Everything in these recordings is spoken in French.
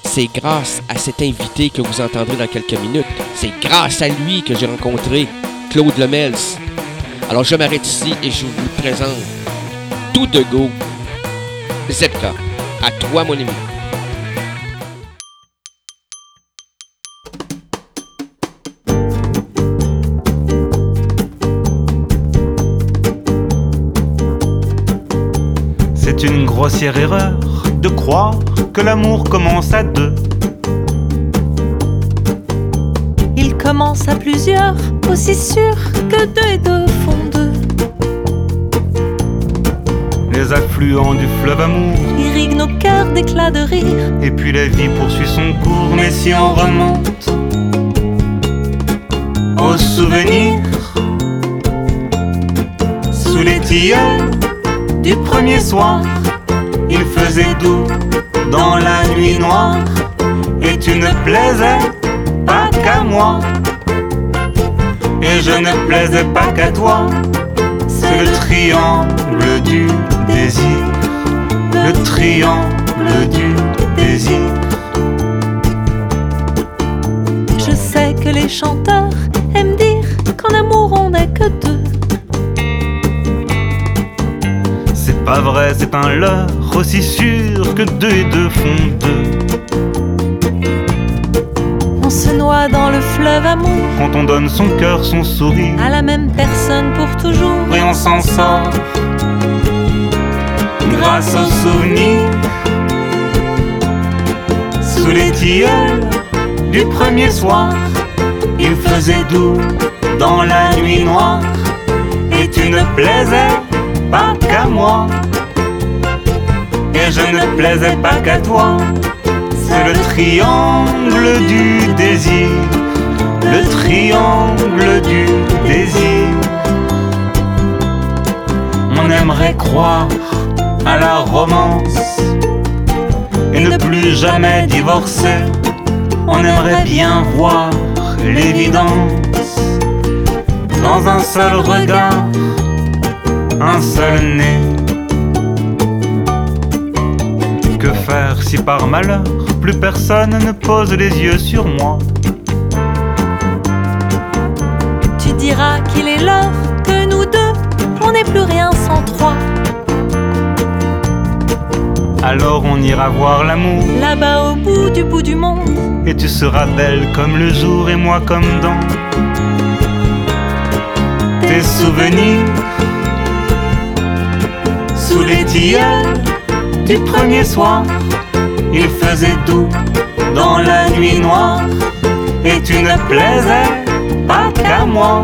c'est grâce à cet invité que vous entendrez dans quelques minutes. C'est grâce à lui que j'ai rencontré Claude Lemels. Alors je m'arrête ici et je vous présente tout de go ZK. À toi, mon ami. C'est une grossière erreur de croire que l'amour commence à deux. Il commence à plusieurs, aussi sûr que deux et deux font deux. Les affluents du fleuve amour Irriguent nos cœurs d'éclats de rire. et puis la vie poursuit son cours. Mais si on remonte aux souvenirs, sous les tilleuls du premier soir, il faisait doux dans la nuit noire, et tu ne plaisais pas qu'à moi, et je ne plaisais pas qu'à toi. C'est le triangle du désir, le triangle du désir. Je sais que les chanteurs aiment dire qu'en amour on n'est que deux. C'est pas vrai, c'est un leurre, aussi sûr que deux et deux font deux. On se noie dans le fleuve amour Quand on donne son cœur, son sourire, à la même personne pour toujours. et on s'en sort grâce aux souvenirs. Sous les tilleuls du premier soir, il faisait doux dans la nuit noire, et tu ne plaisais pas qu'à moi, et je ne plaisais pas qu'à toi. C'est le triangle du désir, le triangle du désir. On aimerait croire à la romance et ne plus jamais divorcer. On aimerait bien voir l'évidence dans un seul regard, un seul nez. Que faire si par malheur plus personne ne pose les yeux sur moi? Tu diras qu'il est l'heure que nous deux, on n'est plus rien sans trois. Alors on ira voir l'amour, Là-bas au bout du monde, et tu seras belle comme le jour et moi comme dans tes souvenirs. Sous les tilleuls du premier soir, il faisait doux dans la nuit noire, et tu ne plaisais pas qu'à moi,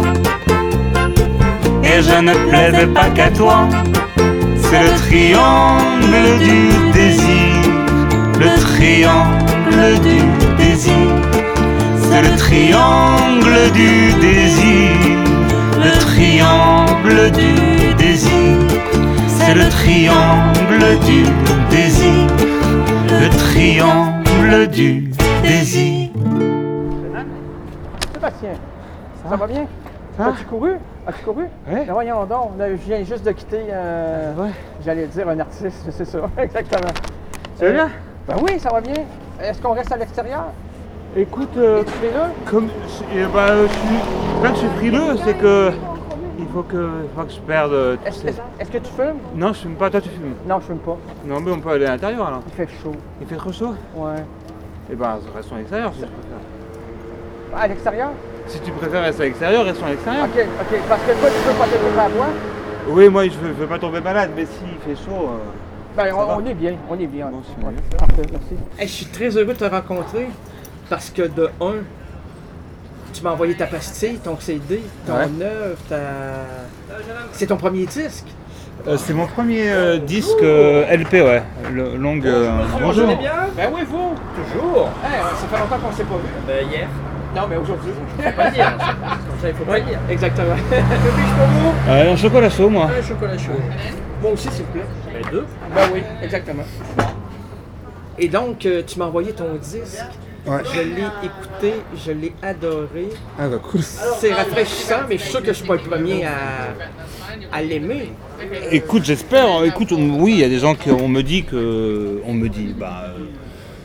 et je ne plaisais pas qu'à toi. C'est le triangle du désir, le triangle du désir. C'est le triangle du désir, le triangle du désir. C'est le triangle du désir, le triangle du désir. Sébastien, ça va bien? As-tu couru? As-tu couru? Ouais. Ben voyons donc, là, je viens juste de quitter, j'allais dire un artiste, c'est ça, exactement. Ça va bien? Ben oui, ça va bien. Est-ce qu'on reste à l'extérieur? Écoute, Es-tu frileux? comme quand je suis frileux, c'est que il faut que je perde. Est-ce que tu fumes? Non, je fume pas. Toi, tu fumes? Non, je fume pas. Non, mais on peut aller à l'intérieur alors. Il fait chaud. Il fait trop chaud? Ouais. Eh ben, restons à l'extérieur si tu préfères. À l'extérieur? Si tu préfères rester à l'extérieur, restons à l'extérieur. Ok. Parce que toi, tu peux pas te lever à moi? Oui, moi, je veux pas tomber malade, mais s'il fait chaud. Ben, Ça va? on est bien, on est bien. Bon, c'est Ouais. mieux. Parfait, merci. Hey, je suis très heureux de te rencontrer parce que de un, tu m'as envoyé ta pastille, ton CD, ton Ouais. œuvre, c'est ton premier disque. C'est mon premier disque LP, ouais. Longue. Bonjour. bien? Ben oui, vous, toujours. Hey, ça fait longtemps qu'on ne s'est pas vu. Hier. Non, mais aujourd'hui. Pas dire. Comme ça, il faut pas dire. Exactement. Que puis-je pour vous? Un chocolat chaud, moi. Un chocolat chaud. Moi aussi, s'il vous plaît. Ben, deux. Ben oui, exactement. Et donc, tu m'as envoyé ton disque. Ouais. Je l'ai écouté, je l'ai adoré. Ah, bah cool. C'est rafraîchissant, mais je suis sûr que je suis pas le premier à l'aimer. Écoute, j'espère. Écoute, oui, il y a des gens qui on me dit,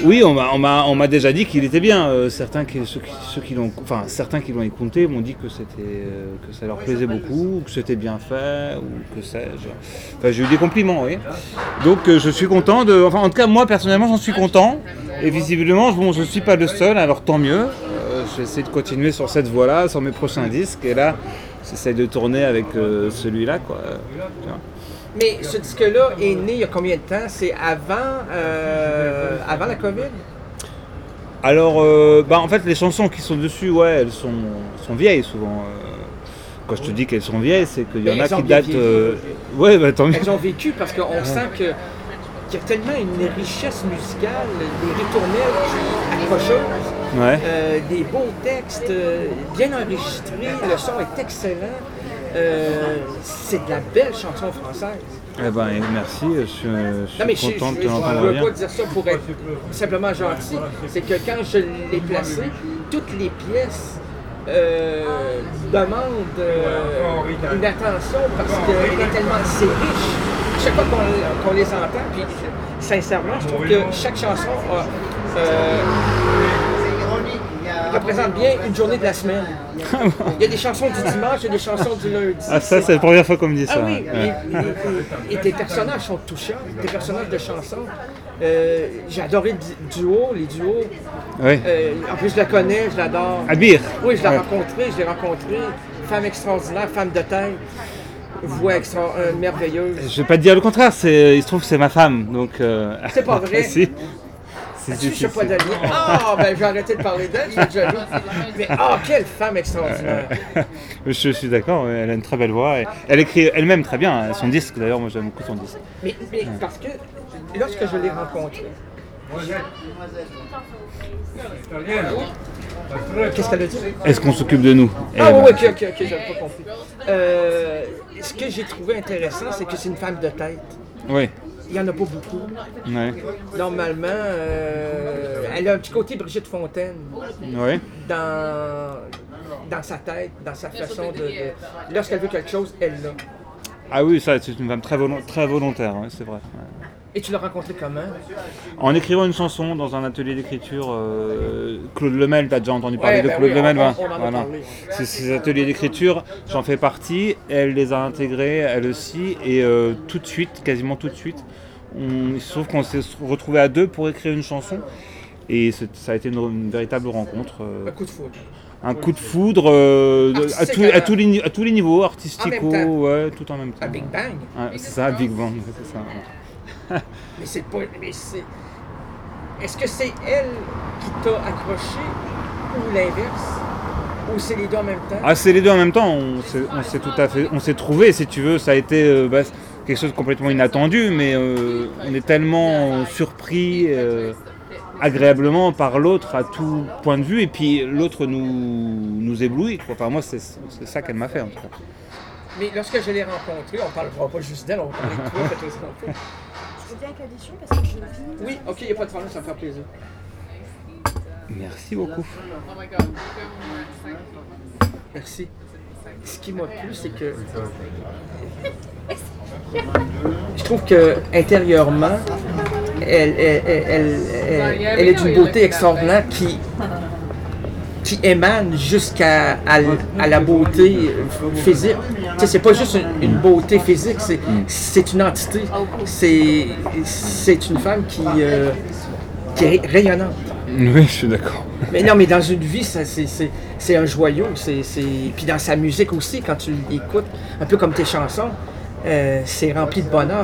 Oui, on m'a déjà dit qu'il était bien. Certains qui l'ont écouté m'ont dit que que ça leur plaisait beaucoup, que c'était bien fait, ou que sais-je. Enfin, j'ai eu des compliments, oui. Donc je suis content en tout cas moi personnellement j'en suis content. Et visiblement, bon, je ne suis pas le seul, alors tant mieux. Je vais essayer de continuer sur cette voie-là, sur mes prochains disques. Et là, j'essaie de tourner avec celui-là, quoi. Tu vois. Mais ce disque-là est né il y a combien de temps? C'est avant la COVID? Alors, en fait, les chansons qui sont dessus, ouais, elles sont vieilles souvent. Quand je te dis qu'elles sont vieilles, c'est qu'il y en a qui datent... Ouais, bah tant mieux. Elles ont vécu parce qu'on sent qu'il y a tellement une richesse musicale, des ritournelles qui accrocheuses, Ouais. des beaux textes, bien enregistrés, le son est excellent. C'est de la belle chanson française. Eh ben, merci, je suis content de te je ne l'entendre veux bien. pas dire ça pour être simplement gentil. C'est que quand je l'ai placé, toutes les pièces demandent une attention parce qu'elle est tellement assez riche. Chaque fois qu'on les entend, puis sincèrement, je trouve que chaque chanson représente bien une journée de la semaine. Il y a des chansons du dimanche, il y a des chansons du lundi. Ah ça, c'est la première fois qu'on me dit ça. Ah oui, Ouais. et tes personnages sont touchants, tes personnages de chansons. J'ai adoré le duo, les duos. Ouais. En plus, je la connais, je l'adore. Albir. Oui, je l'ai Ouais. rencontré. Femme extraordinaire, femme de taille, voix merveilleuse. Je vais pas te dire le contraire, il se trouve que c'est ma femme, donc... C'est pas vrai. Si. Je ne sais pas d'aller. Ah, ben j'ai arrêté de parler d'elle, je suis jaloux. Mais quelle femme extraordinaire. Je suis d'accord, elle a une très belle voix. Et elle écrit elle-même très bien, son disque d'ailleurs, moi j'aime beaucoup son disque. Mais parce que lorsque je l'ai rencontrée, qu'est-ce qu'elle a dit? Est-ce qu'on s'occupe de nous? Ah oui, ok, j'avais pas compris. Ce que j'ai trouvé intéressant, c'est que c'est une femme de tête. Oui. Il n'y en a pas beaucoup. Ouais. Normalement, elle a un petit côté Brigitte Fontaine Ouais. dans sa tête, dans sa façon de... Lorsqu'elle veut quelque chose, elle l'a. Ah oui, ça, c'est une femme très volontaire, ouais, c'est vrai. Ouais. Et tu l'as rencontrée comment? En écrivant une chanson dans un atelier d'écriture, Claude Lemel, tu as déjà entendu parler Ouais, de ben Claude oui, Lemel, on en voilà. a parlé. Ces ateliers d'écriture, j'en fais partie, elle les a intégrés, elle aussi, et tout de suite, quasiment tout de suite, il se trouve qu'on s'est retrouvés à deux pour écrire une chanson, et ça a été une véritable rencontre. Un coup de foudre. Un coup de foudre à tous les niveaux, artisticaux, En même temps. ouais, tout en même temps. Un Big Bang. Ouais, c'est ça, un Big Bang, c'est ça. Mais c'est pas... Est-ce que c'est elle qui t'a accroché ou l'inverse? Ou c'est les deux en même temps? Ah, c'est les deux en même temps, on s'est trouvé, si tu veux, ça a été quelque chose de complètement inattendu, mais on est tellement surpris agréablement par l'autre à tout point de vue, et puis l'autre nous éblouit, quoi. Enfin, moi, c'est ça qu'elle m'a fait, en tout cas. Mais lorsque je l'ai rencontrée, on ne parlera pas juste d'elle, on va parler de toi, faites aussi un peu. Je veux bien qu'addition parce que je vis. Oui, ok, il n'y a pas de problème, ça me fait plaisir. Merci beaucoup. Merci. Ce qui m'a plu, c'est que je trouve que intérieurement, elle est d'une beauté extraordinaire qui émane jusqu'à la beauté physique. Tu sais, c'est pas juste une beauté physique, c'est une entité. C'est une femme qui est rayonnante. Oui, je suis d'accord. Mais non, mais dans une vie, c'est un joyau. Puis dans sa musique aussi, quand tu l'écoutes, un peu comme tes chansons, c'est rempli de bonheur.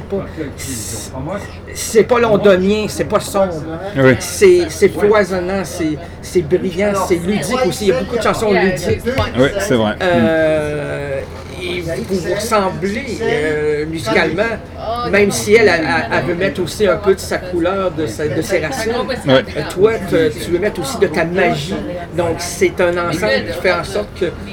C'est pas londonien, c'est pas sombre. Oui. C'est foisonnant, c'est brillant, c'est ludique aussi. Il y a beaucoup de chansons ludiques. Oui, c'est vrai. Et vous ressemblez musicalement, même si elle veut mettre aussi un peu de sa couleur, de ses racines. Ouais. Toi, tu veux mettre aussi de ta magie. Donc, c'est un ensemble qui fait en sorte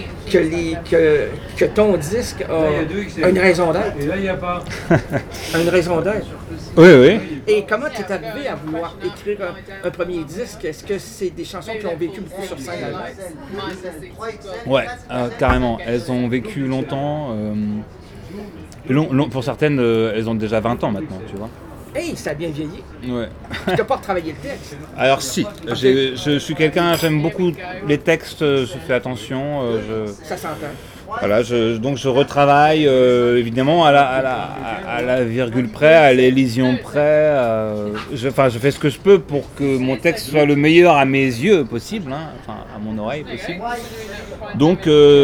que ton disque a une raison d'être. Une raison d'être. Oui, oui. Et comment tu es arrivé à vouloir écrire un premier disque? Est-ce que c'est des chansons qui ont vécu beaucoup sur scène avant? Ouais, carrément. Elles ont vécu longtemps. Pour certaines, elles ont déjà 20 ans maintenant, tu vois. Hey, ça a bien vieilli. Ouais. Tu n'as pas retravaillé le texte. Alors si, je suis quelqu'un, j'aime beaucoup les textes, je fais attention. Ça s'entend. Voilà, donc je retravaille évidemment à la virgule près, à l'élision près. Je fais ce que je peux pour que mon texte soit le meilleur à mes yeux possible, hein, enfin à mon oreille possible. Donc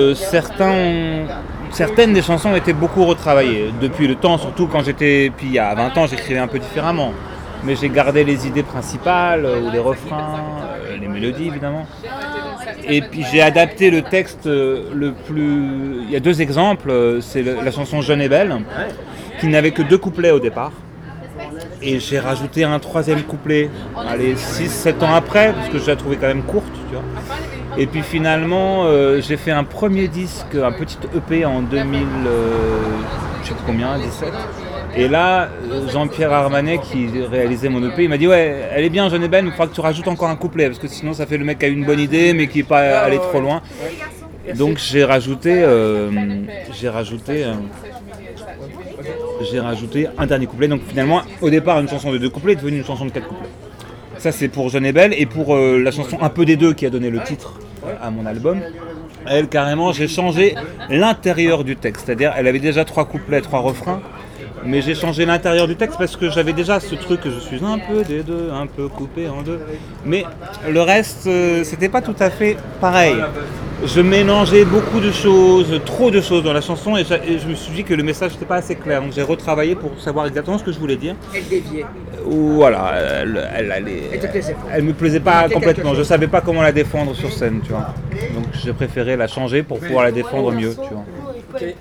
certaines des chansons ont été beaucoup retravaillées depuis le temps, surtout quand puis il y a 20 ans j'écrivais un peu différemment. Mais j'ai gardé les idées principales, ou les refrains, les mélodies évidemment. Et puis j'ai adapté le texte le plus... Il y a 2 exemples, c'est la chanson Jeune et Belle, qui n'avait que 2 couplets au départ. Et j'ai rajouté un 3e couplet, 6-7 ans après, parce que je la trouvais quand même courte, tu vois. Et puis finalement, j'ai fait un premier disque, un petit EP en 2000, je sais plus combien, 17. Et là, Jean-Pierre Armanet, qui réalisait mon EP, il m'a dit « Ouais, elle est bien, Jeune et Belle, mais il faudra que tu rajoutes encore un couplet, parce que sinon ça fait le mec qui a une bonne idée, mais qui n'est pas allé trop loin. » Donc j'ai rajouté un dernier couplet. Donc finalement, au départ, une chanson de 2 couplets est devenue une chanson de 4 couplets. Ça, c'est pour Jeune et Belle. Et pour la chanson Un peu des deux, qui a donné le titre à mon album, elle, carrément, j'ai changé l'intérieur du texte. C'est-à-dire, elle avait déjà 3 couplets, 3 refrains. Mais j'ai changé l'intérieur du texte parce que j'avais déjà ce truc que je suis un peu des deux, un peu coupé en deux. Mais le reste, c'était pas tout à fait pareil. Je mélangeais beaucoup de choses, trop de choses dans la chanson et je me suis dit que le message n'était pas assez clair. Donc j'ai retravaillé pour savoir exactement ce que je voulais dire. Elle déviait. Voilà, elle me plaisait pas Manquait complètement. Je savais pas comment la défendre sur scène, tu vois. Donc j'ai préféré la changer pour pouvoir la défendre mieux, tu vois. Okay.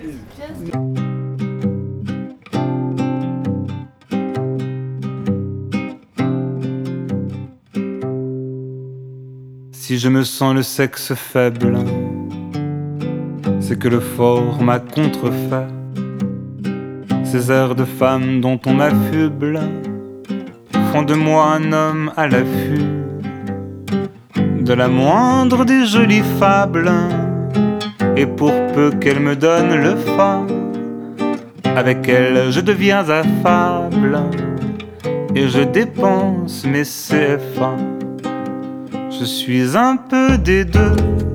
Si je me sens le sexe faible, c'est que le fort m'a contrefait. Ces airs de femme dont on m'affuble font de moi un homme à l'affût de la moindre des jolies fables. Et pour peu qu'elle me donne le fa, avec elle je deviens affable et je dépense mes CFA. Je suis un peu des deux,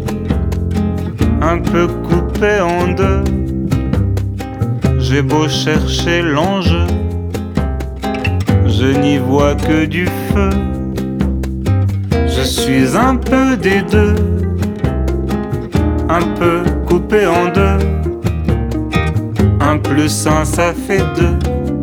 un peu coupé en deux. J'ai beau chercher l'enjeu, je n'y vois que du feu. Je suis un peu des deux, un peu coupé en deux. 1 plus 1 ça fait 2.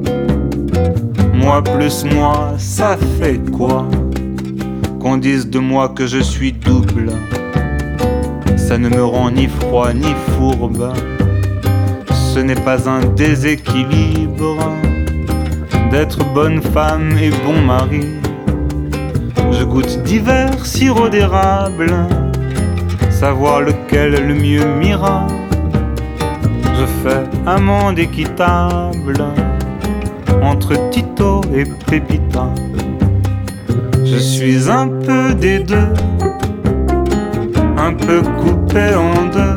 Moi plus moi ça fait quoi? Qu'on dise de moi que je suis double, ça ne me rend ni froid ni fourbe. Ce n'est pas un déséquilibre d'être bonne femme et bon mari. Je goûte divers sirops d'érable, savoir lequel le mieux m'ira. Je fais amende équitable entre Tito et Pépita. Je suis un peu des deux, un peu coupé en deux.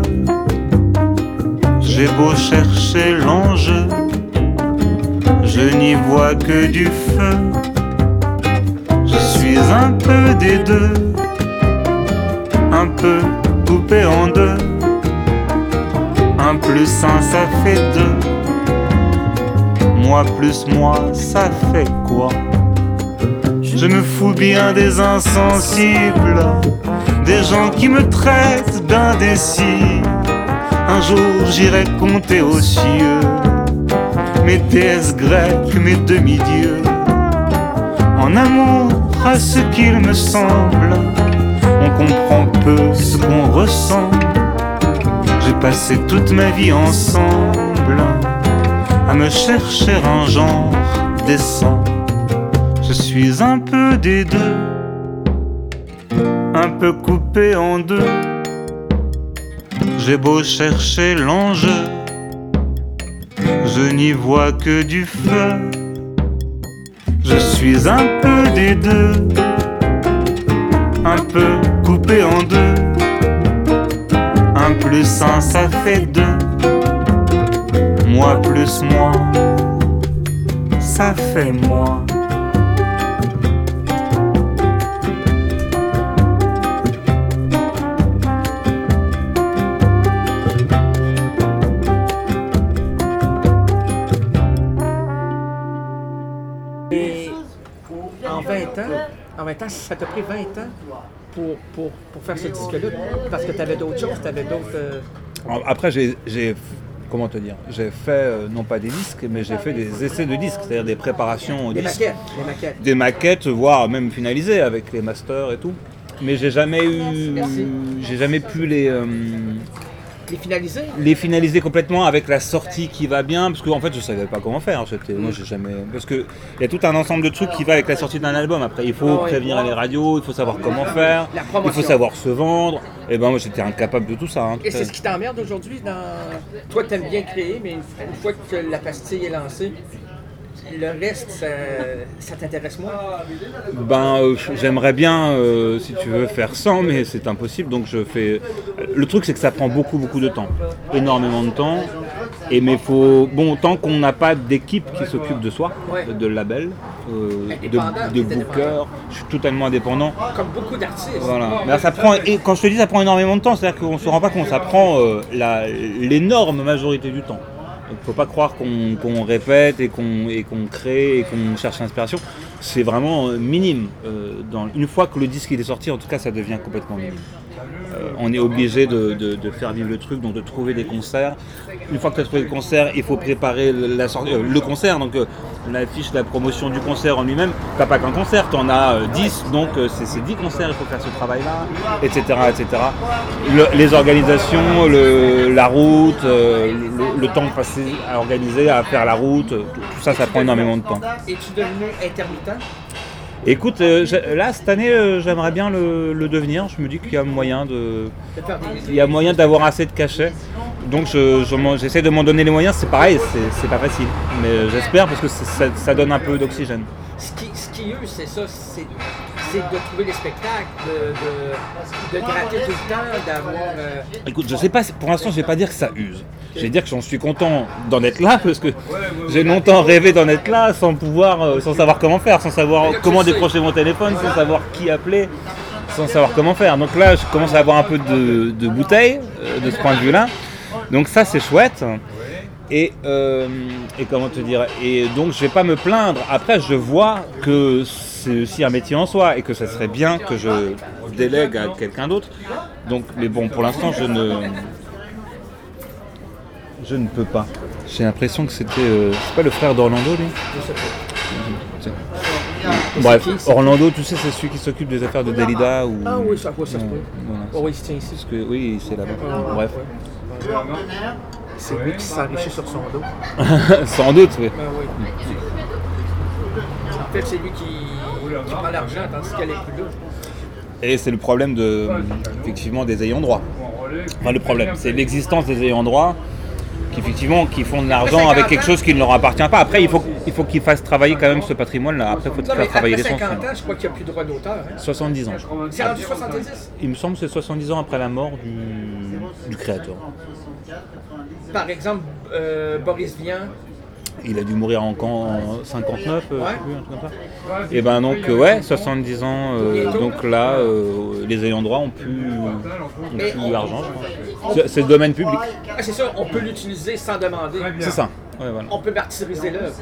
J'ai beau chercher l'enjeu, je n'y vois que du feu. Je suis un peu des deux, un peu coupé en deux. 1 plus 1 ça fait 2. Moi plus moi ça fait quoi? Je me fous bien des insensibles, des gens qui me traitent d'indécis. Un jour j'irai compter aux cieux mes déesses grecques, mes demi-dieux. En amour à ce qu'il me semble, on comprend peu ce qu'on ressent. J'ai passé toute ma vie ensemble à me chercher un genre décent. Je suis un peu des deux, un peu coupé en deux. J'ai beau chercher l'enjeu, je n'y vois que du feu. Je suis un peu des deux, un peu coupé en deux. 1 plus 1 ça fait 2. Moi plus moi ça fait moi. Et en 20 ans, ça t'a pris 20 ans pour faire ce disque-là, parce que tu avais d'autres choses, tu avais d'autres... Après, comment te dire, j'ai fait non pas des disques, mais j'ai fait des essais de disques, c'est-à-dire des préparations aux Des disques. maquettes. Des maquettes, voire même finalisées avec les masters et tout. Mais j'ai jamais pu Les finaliser? les finaliser complètement avec la sortie qui va bien, parce qu'en fait je savais pas comment faire. Moi j'ai jamais, parce que il y a tout un ensemble de trucs qui va avec la sortie d'un album. Après il faut prévenir les radios, il faut savoir comment faire, il faut savoir se vendre. Et ben moi j'étais incapable de tout ça. Et c'est ce qui t'emmerde aujourd'hui Toi t'aimes bien créer, mais une fois que la pastille est lancée, le reste, ça t'intéresse moins? J'aimerais bien, si tu veux, faire 100, mais c'est impossible. Donc je fais. Le truc, c'est que ça prend beaucoup de temps, énormément de temps. Mais tant qu'on n'a pas d'équipe qui s'occupe de soi, de label, de booker, je suis totalement indépendant. Comme beaucoup d'artistes. Voilà. Mais ça prend. Et quand je te dis, ça prend énormément de temps, c'est-à-dire qu'on se rend pas compte. Ça prend l'énorme majorité du temps. Donc faut pas croire qu'on répète et qu'on crée et qu'on cherche l'inspiration. C'est vraiment minime. Une fois que le disque il est sorti, en tout cas, ça devient complètement minime. On est obligé de faire vivre le truc, donc de trouver des concerts. Une fois que tu as trouvé le concert, il faut préparer le concert, donc l'affiche, la promotion du concert en lui-même. Tu n'as pas qu'un concert, tu en as 10, donc c'est 10 concerts, il faut faire ce travail-là, etc. Les organisations, la route, le temps passé à organiser, à faire la route, tout ça prend énormément de temps. Es-tu devenu intermittent? Écoute, là cette année j'aimerais bien le devenir. Je me dis qu'il y a moyen d'avoir assez de cachets. Donc j'essaie de m'en donner les moyens. C'est pareil, c'est pas facile. Mais j'espère parce que ça donne un peu d'oxygène. Ce qui eux, c'est ça, c'est de trouver des spectacles, de gratter tout le temps, d'avoir... Écoute, je sais pas, pour l'instant je vais pas dire que ça use. Je vais dire que j'en suis content d'en être là parce que j'ai longtemps rêvé d'en être là sans savoir comment faire, sans savoir comment décrocher mon téléphone, sans savoir qui appeler, sans savoir comment faire. Donc là je commence à avoir un peu de bouteille de ce point de vue-là. Donc ça c'est chouette. Et comment te dire, et donc je vais pas me plaindre. Après je vois que c'est aussi un métier en soi et que ça serait bien que je délègue à quelqu'un d'autre. Donc mais bon, pour l'instant je ne peux pas. J'ai l'impression que c'était c'est pas le frère d'Orlando lui. Je sais pas. Bref, Orlando, tu sais, c'est celui qui s'occupe des affaires de Dalida ou. Ah oui, ça se peut. Voilà. Oh oui, il se tient ici. Parce que oui, c'est là-bas. Bref. C'est lui qui s'enrichit sur son dos. Sans doute, oui. Oui. En fait, c'est lui qui prend l'argent tandis qu'elle est plus là. Et c'est le problème effectivement, des ayants droit. Enfin, le problème, c'est l'existence des ayants droit qui font de l'argent avec quelque chose qui ne leur appartient pas. Après, il faut qu'ils fassent travailler quand même ce patrimoine-là. Après, il faut faire travailler les sons. Après 50 ans, je crois qu'il n'y a plus de droit d'auteur. 70 ans, je crois. C'est rendu 70? Il me semble que c'est 70 ans après la mort du créateur. Par exemple, Boris Vian. Il a dû mourir en 59, je sais plus, un truc comme ça. Et ben donc, 70 ans, donc là, les ayants droit ont plus l'argent, je crois. C'est le domaine public. Ah, c'est ça, on peut l'utiliser sans demander. C'est ça, ouais, voilà. On peut martyriser l'œuvre.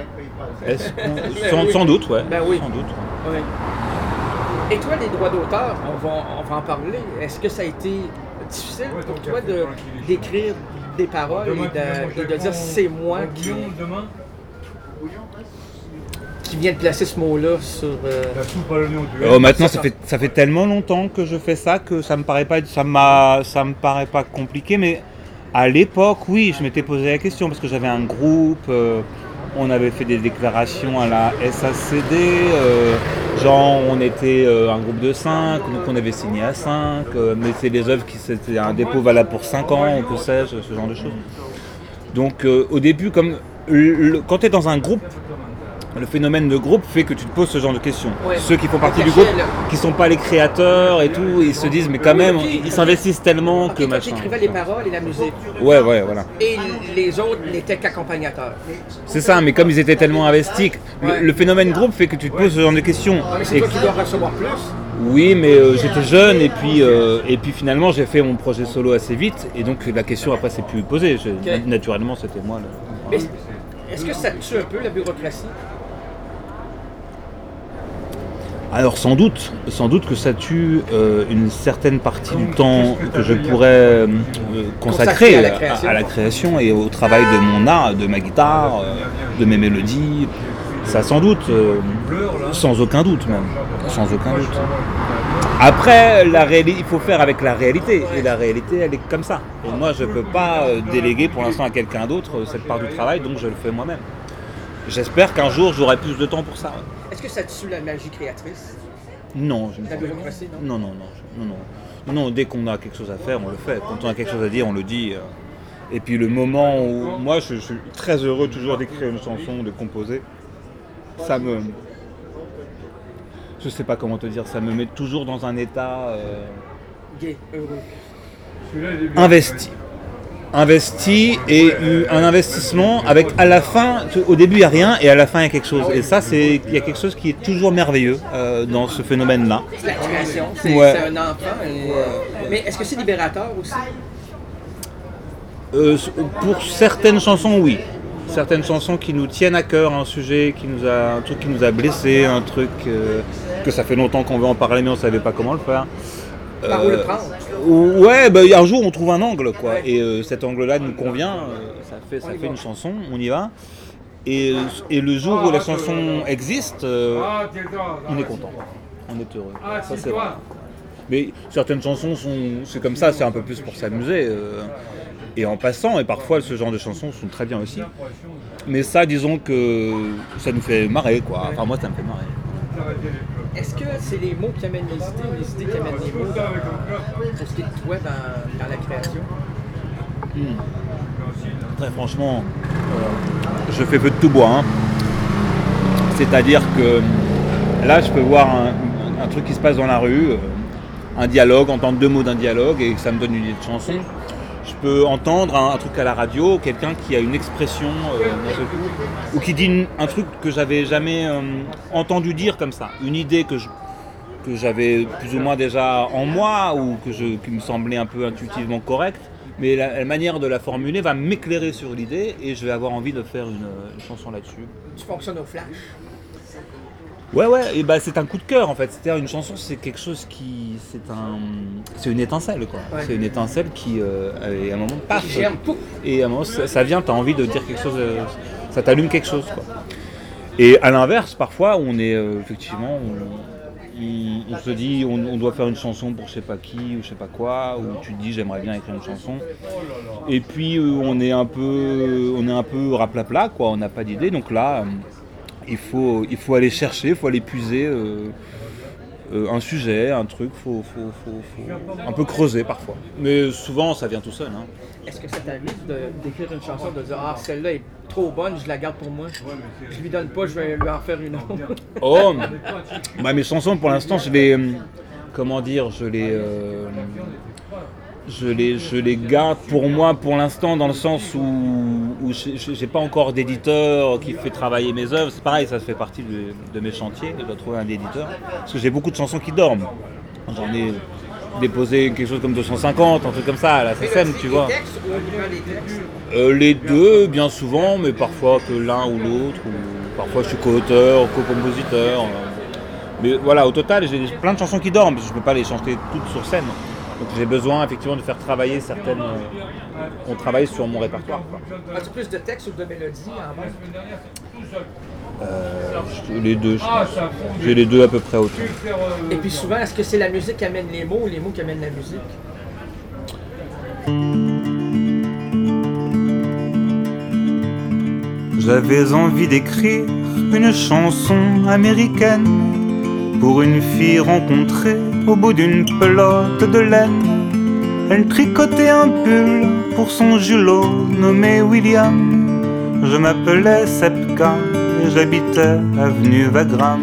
Sans doute, ouais. Ben oui. Sans doute. Ouais. Et toi, les droits d'auteur, on va en parler. Est-ce que ça a été difficile pour toi d'écrire des paroles et de dire c'est moi qui vient de placer ce mot-là sur... Maintenant, ça fait tellement longtemps que je fais ça que ça me paraît pas compliqué, mais à l'époque, oui, je m'étais posé la question parce que j'avais un groupe, on avait fait des déclarations à la SACD, on était un groupe de 5, donc on avait signé à 5, mais c'est des œuvres c'était un dépôt valable pour 5 ans, ou que sais-je, ce genre de choses. Donc au début, quand tu es dans un groupe, le phénomène de groupe fait que tu te poses ce genre de questions. Ouais. Ceux qui font partie du Parce groupe, que qui sont pas les créateurs et tout, ils se disent mais quand même, ok, ils s'investissent tellement Ok, que toi, machin. t'écrivais les paroles et la musique. Ouais, voilà. Et les autres n'étaient qu'accompagnateurs. C'est ça, mais comme ils étaient tellement investis, Ouais. le phénomène groupe fait que tu te poses ce genre de questions. Mais c'est Et- toi qui dois recevoir plus. Oui, mais j'étais jeune et puis finalement j'ai fait mon projet solo assez vite et donc la question après s'est plus posée. Naturellement c'était moi. Mais est-ce que ça tue un peu la bureaucratie? Alors sans doute que ça tue une certaine partie du temps que je pourrais consacrer à la création et au travail de mon art, de ma guitare, de mes mélodies. Ça sans doute, sans aucun doute même, sans aucun doute. Après, il faut faire avec la réalité, et la réalité elle est comme ça. Et moi je ne peux pas déléguer pour l'instant à quelqu'un d'autre cette part du travail, donc je le fais moi-même. J'espère qu'un jour j'aurai plus de temps pour ça. Est-ce que ça tue la magie créatrice? Non, je ne La pense bureaucratie, pas. non? Non, dès qu'on a quelque chose à faire, on le fait. Quand on a quelque chose à dire, on le dit. Et puis le moment où... Moi, je suis très heureux toujours d'écrire une chanson, de composer. Ça me... Je sais pas comment te dire, ça me met toujours dans un état... Gay, heureux. Investi et un investissement avec à la fin, au début il n'y a rien et à la fin il y a quelque chose. Et ça, il y a quelque chose qui est toujours merveilleux dans ce phénomène-là. C'est la création, c'est Ouais. un enfant. Mais est-ce que c'est libérateur aussi? Pour certaines chansons, oui. Certaines chansons qui nous tiennent à cœur, un sujet, un truc qui nous a blessés, un truc que ça fait longtemps qu'on veut en parler mais on ne savait pas comment le faire. Par où le prendre? Ouais, un jour on trouve un angle quoi, et cet angle-là nous convient, ça fait une chanson, on y va. Et le jour où la chanson existe, on est content, on est heureux. Ça c'est vrai. Mais certaines chansons c'est comme ça, c'est un peu plus pour s'amuser. Et en passant, et parfois ce genre de chansons sont très bien aussi. Mais ça, disons que ça nous fait marrer quoi. Enfin moi ça me fait marrer. Est-ce que c'est les mots qui amènent les idées qui amènent les mots pour ce qui est de toi dans la création? Très franchement, je fais feu de tout bois. Hein. C'est-à-dire que là, je peux voir un truc qui se passe dans la rue, un dialogue, entendre 2 mots d'un dialogue et ça me donne une idée de chanson. Je peux entendre un truc à la radio, quelqu'un qui a une expression d'un seul coup, ou qui dit un truc que j'avais jamais entendu dire comme ça, une idée que j'avais plus ou moins déjà en moi ou qui me semblait un peu intuitivement correcte, mais la manière de la formuler va m'éclairer sur l'idée et je vais avoir envie de faire une chanson là-dessus. Tu fonctionnes au flash? Ouais, et c'est un coup de cœur en fait. C'est-à-dire une chanson, c'est quelque chose c'est une étincelle quoi. Ouais. C'est une étincelle qui, à un moment, paf. J'aime tout. Et à un moment, ça vient, t'as envie de dire quelque chose, ça t'allume quelque chose quoi. Et à l'inverse, parfois, on est effectivement, on se dit, on doit faire une chanson pour je sais pas qui ou je sais pas quoi, ou tu te dis j'aimerais bien écrire une chanson. Et puis on est un peu raplapla quoi. On n'a pas d'idée, donc là. Il faut aller chercher, il faut aller puiser un sujet, un truc, faut un peu creuser parfois. Mais souvent ça vient tout seul. Hein. Est-ce que ça t'arrive d'écrire une chanson, de dire « Ah, celle-là est trop bonne, je la garde pour moi. Je lui donne pas, je vais lui en faire une autre. » Oh, mes chansons pour l'instant, je les garde pour moi pour l'instant dans le sens où j'ai pas encore d'éditeur qui fait travailler mes œuvres. C'est pareil, ça fait partie de mes chantiers, je dois trouver un éditeur. Parce que j'ai beaucoup de chansons qui dorment. J'en ai déposé quelque chose comme 250, un truc comme ça à la SACEM, tu vois. Les textes ou uniquement les textes? Les deux, bien souvent, mais parfois que l'un ou l'autre. Ou parfois je suis co-auteur, co-compositeur. Mais voilà, au total, j'ai plein de chansons qui dorment, parce que je peux pas les chanter toutes sur scène. Donc j'ai besoin effectivement de faire travailler certaines... on travaille sur mon répertoire. As-tu plus de textes ou de mélodies en bas? Les deux, je pense. J'ai les deux à peu près autant. Et puis souvent, est-ce que c'est la musique qui amène les mots ou les mots qui amènent la musique? J'avais envie d'écrire une chanson américaine pour une fille rencontrée au bout d'une pelote de laine. Elle tricotait un pull pour son julot nommé William. Je m'appelais Sepka j'habitais avenue Wagram.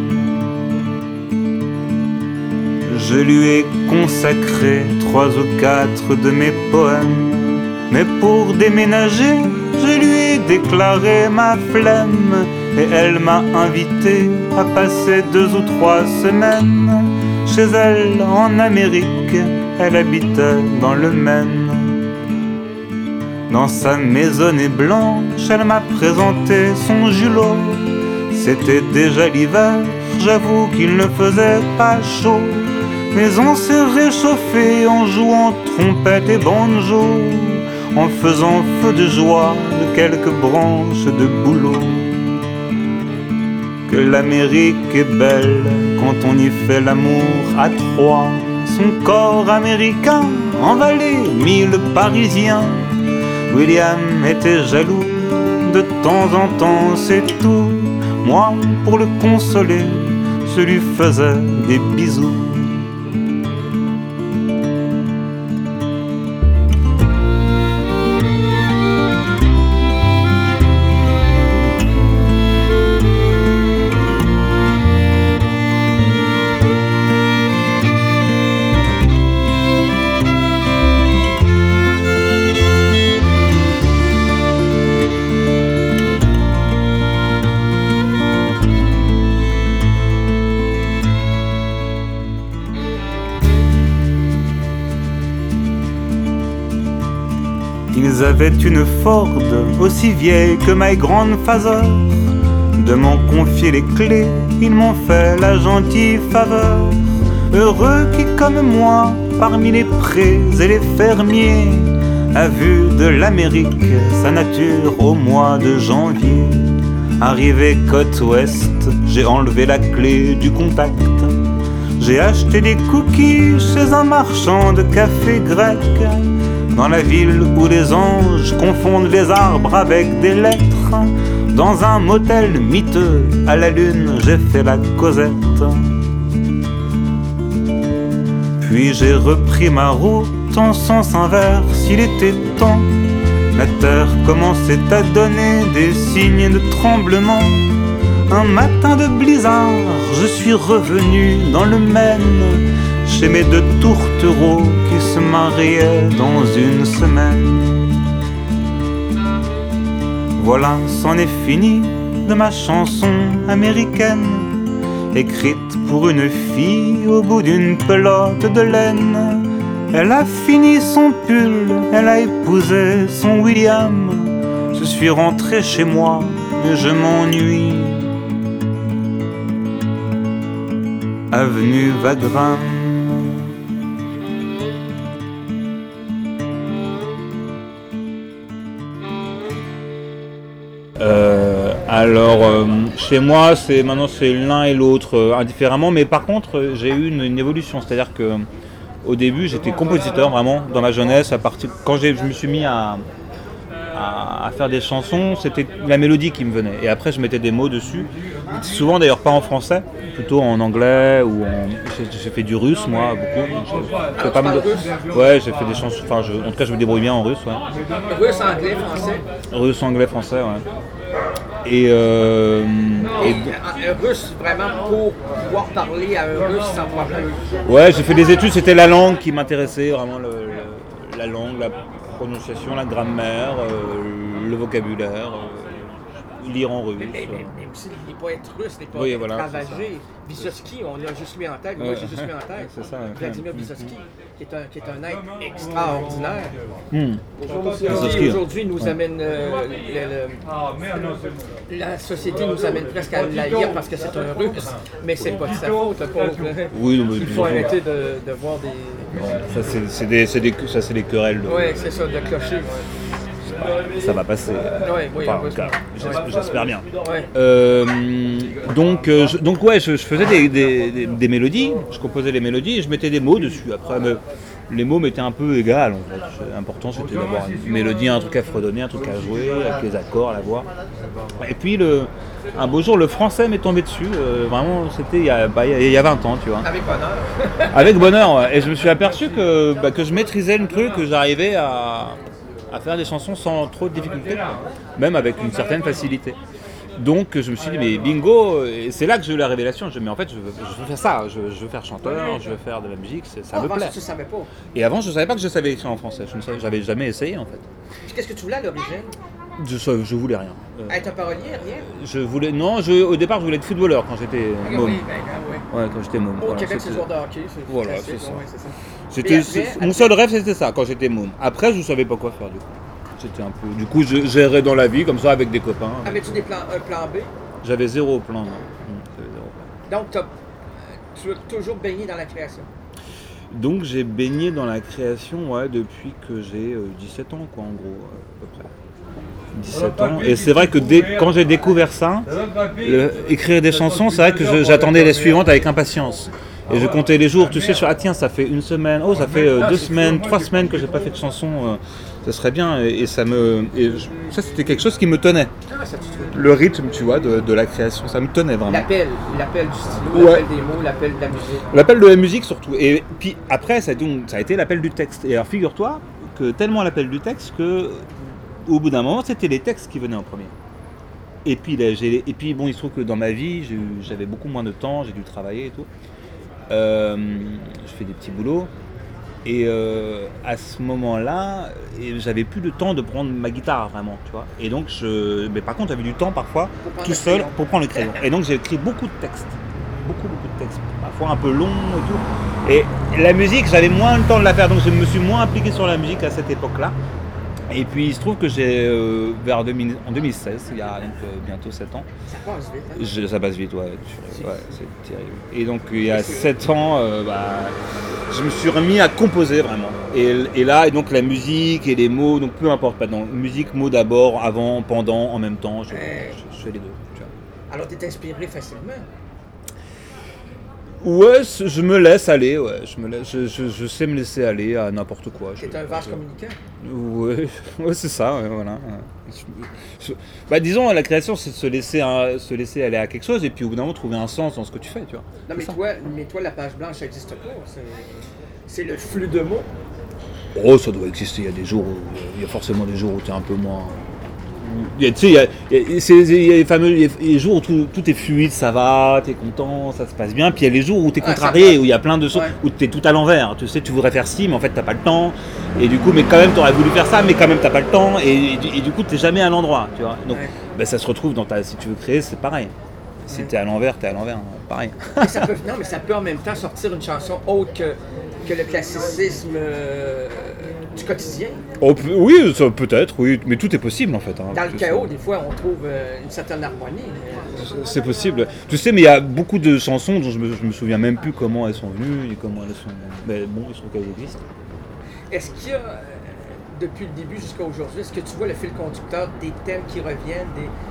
Je lui ai consacré 3 ou 4 de mes poèmes. Mais pour déménager, je lui ai déclaré ma flemme. Et elle m'a invité à passer 2 ou 3 semaines chez elle en Amérique. Elle habitait dans le Maine. Dans sa maisonnée blanche, elle m'a présenté son julot. C'était déjà l'hiver, j'avoue qu'il ne faisait pas chaud. Mais on s'est réchauffé en jouant trompette et banjo, en faisant feu de joie de quelques branches de bouleau. Que l'Amérique est belle quand on y fait l'amour à 3. Son corps américain envalait 1000 Parisiens. William était jaloux de temps en temps, c'est tout. Moi, pour le consoler, je lui faisais des bisous. Ils avaient une Ford aussi vieille que ma grandfather. De m'en confier les clés, ils m'ont fait la gentille faveur. Heureux qui, comme moi, parmi les prés et les fermiers, a vu de l'Amérique sa nature au mois de janvier. Arrivé côte ouest, j'ai enlevé la clé du contact. J'ai acheté des cookies chez un marchand de café grec. Dans la ville où les anges confondent les arbres avec des lettres. Dans un motel miteux, à la lune, j'ai fait la causette. Puis j'ai repris ma route en sens inverse, il était temps. La terre commençait à donner des signes de tremblement. Un matin de blizzard, je suis revenu dans le Maine, chez mes 2 tourtereaux qui se mariaient dans une semaine. Voilà, c'en est fini de ma chanson américaine, écrite pour une fille au bout d'une pelote de laine. Elle a fini son pull, elle a épousé son William. Je suis rentré chez moi, mais je m'ennuie. Avenue Wagram. Chez moi, maintenant c'est l'un et l'autre indifféremment, mais par contre j'ai eu une évolution, c'est-à-dire que au début j'étais compositeur vraiment dans ma jeunesse, quand je me suis mis à faire des chansons, c'était la mélodie qui me venait, et après je mettais des mots dessus, souvent d'ailleurs pas en français, plutôt en anglais ou j'ai fait du russe moi beaucoup. J'ai pas mal de... Ouais, j'ai fait des chansons, en tout cas je me débrouille bien en russe, ouais. Russe, anglais, français. Russe, anglais, français, ouais. Et russe, vraiment pour pouvoir parler à un russe sans problème. Ouais, j'ai fait des études, c'était la langue qui m'intéressait, vraiment la langue, la prononciation, la grammaire, le vocabulaire, lire en russe. Mais aussi les poètes russes, les poètes ravagés. Vysotsky, on l'a juste mis en tête, moi j'ai juste mis en tête. C'est ça, Vladimir Vysotsky, qui est un être extraordinaire. Aujourd'hui nous amène la société nous amène presque à l'haïr parce que c'est un russe, mais c'est pas de sa faute, le pauvre. Oui, il faut arrêter de voir des... Ça c'est des querelles. Oui, c'est ça, de clocher. Ça va passer. Oui, j'espère bien. Ouais. Donc je faisais des mélodies, je composais les mélodies et je mettais des mots dessus. Après, les mots m'étaient un peu égales. En fait. L'important c'était d'avoir une mélodie, un truc à fredonner, un truc à jouer, avec les accords, la voix. Et puis un beau jour, le français m'est tombé dessus. Vraiment, c'était il y a 20 ans, tu vois. Avec bonheur. Avec bonheur, ouais. Et je me suis aperçu que je maîtrisais le truc, que j'arrivais à faire des chansons sans trop de difficultés, même avec une certaine facilité. Donc je me suis dit, mais bingo, et c'est là que j'ai eu la révélation. Je me dis, mais en fait, je veux faire ça, je veux faire chanteur, je veux faire de la musique, ça me plaît. Tu savais pas. Et avant, je savais pas que je savais écrire en français, j'avais jamais essayé en fait. Puis qu'est-ce que tu voulais à l'origine? Je voulais rien. Être un parolier, rien? Au départ, je voulais être footballeur quand j'étais môme. Oui, ouais. Ouais, quand j'étais môme. Au Québec, c'est le joueur de hockey. Voilà, classique, c'est ça. ouais, c'est ça. Mon seul rêve, c'était ça, quand j'étais môme. Après, je savais pas quoi faire du coup. C'était un peu. Du coup, je gérais dans la vie comme ça avec des copains. Avais-tu un plan B? J'avais zéro plan. Donc, tu as toujours baigné dans la création? Donc, j'ai baigné dans la création depuis que j'ai 17 ans, quoi, en gros, à peu près. 17 ans. Et c'est vrai que quand j'ai découvert ça, écrire des chansons, c'est vrai que j'attendais les suivantes avec impatience. Et je comptais les jours, tu sais, tiens, ça fait une semaine, ça fait 2 semaines, 3 semaines que j'ai pas fait de chanson, ça serait bien. Et ça c'était quelque chose qui me tenait. Le rythme, tu vois, de la création, ça me tenait vraiment. L'appel du stylo, l'appel des mots, l'appel de la musique. L'appel de la musique surtout. Et puis après, ça a été l'appel du texte. Et alors figure-toi que tellement l'appel du texte que au bout d'un moment, c'était les textes qui venaient en premier. Et puis bon, il se trouve que dans ma vie, j'avais beaucoup moins de temps, j'ai dû travailler et tout. Je fais des petits boulots. Et à ce moment-là, j'avais plus de temps de prendre ma guitare vraiment, tu vois. Et donc, mais par contre, j'avais du temps parfois tout seul pour prendre le crayon. Et donc, j'ai écrit beaucoup de textes, beaucoup de textes, parfois un peu longs et tout. Et la musique, j'avais moins le temps de la faire, donc je me suis moins impliqué sur la musique à cette époque-là. Et puis il se trouve que j'ai, en 2016, il y a donc, bientôt 7 ans. Ça passe vite, hein? Ça passe vite, ouais, c'est terrible. Et donc il y a 7 ans, je me suis remis à composer vraiment. Et là, et donc la musique et les mots, donc peu importe, pardon, musique, mots d'abord, avant, pendant, en même temps, je fais les deux. Tu vois. Alors tu es inspiré facilement? Ouais, je me laisse aller, ouais. Je sais me laisser aller à n'importe quoi. C'est un vase communicant? Ouais, c'est ça, ouais, voilà. Disons, la création, c'est de se laisser aller à quelque chose et puis au bout d'un moment trouver un sens dans ce que tu fais, tu vois. Non, mais toi, la page blanche, ça n'existe pas. C'est le flux de mots. Oh, ça doit exister. Il y a forcément des jours où tu es un peu moins. Tu sais, il y a les jours où tout est fluide, ça va, t'es content, ça se passe bien. Puis il y a les jours où t'es contrarié, où il y a plein de choses, où t'es tout à l'envers. Tu sais, tu voudrais faire ci, mais en fait t'as pas le temps. Et du coup, mais quand même t'aurais voulu faire ça, mais quand même t'as pas le temps. Et du coup, t'es jamais à l'endroit, tu vois. Donc, ça se retrouve si tu veux créer, c'est pareil. Si t'es à l'envers, pareil. Mais ça peut en même temps sortir une chanson autre que le classicisme du quotidien. Oui, ça peut-être, oui, mais tout est possible en fait. Hein, dans le chaos, des fois, on trouve une certaine harmonie. C'est possible. Tu sais, mais il y a beaucoup de chansons dont je me souviens même plus comment elles sont venues et comment elles sont. Mais bon, il se trouve qu'elles existent. Est-ce qu'il y a, depuis le début jusqu'à aujourd'hui, est-ce que tu vois le fil conducteur des thèmes qui reviennent,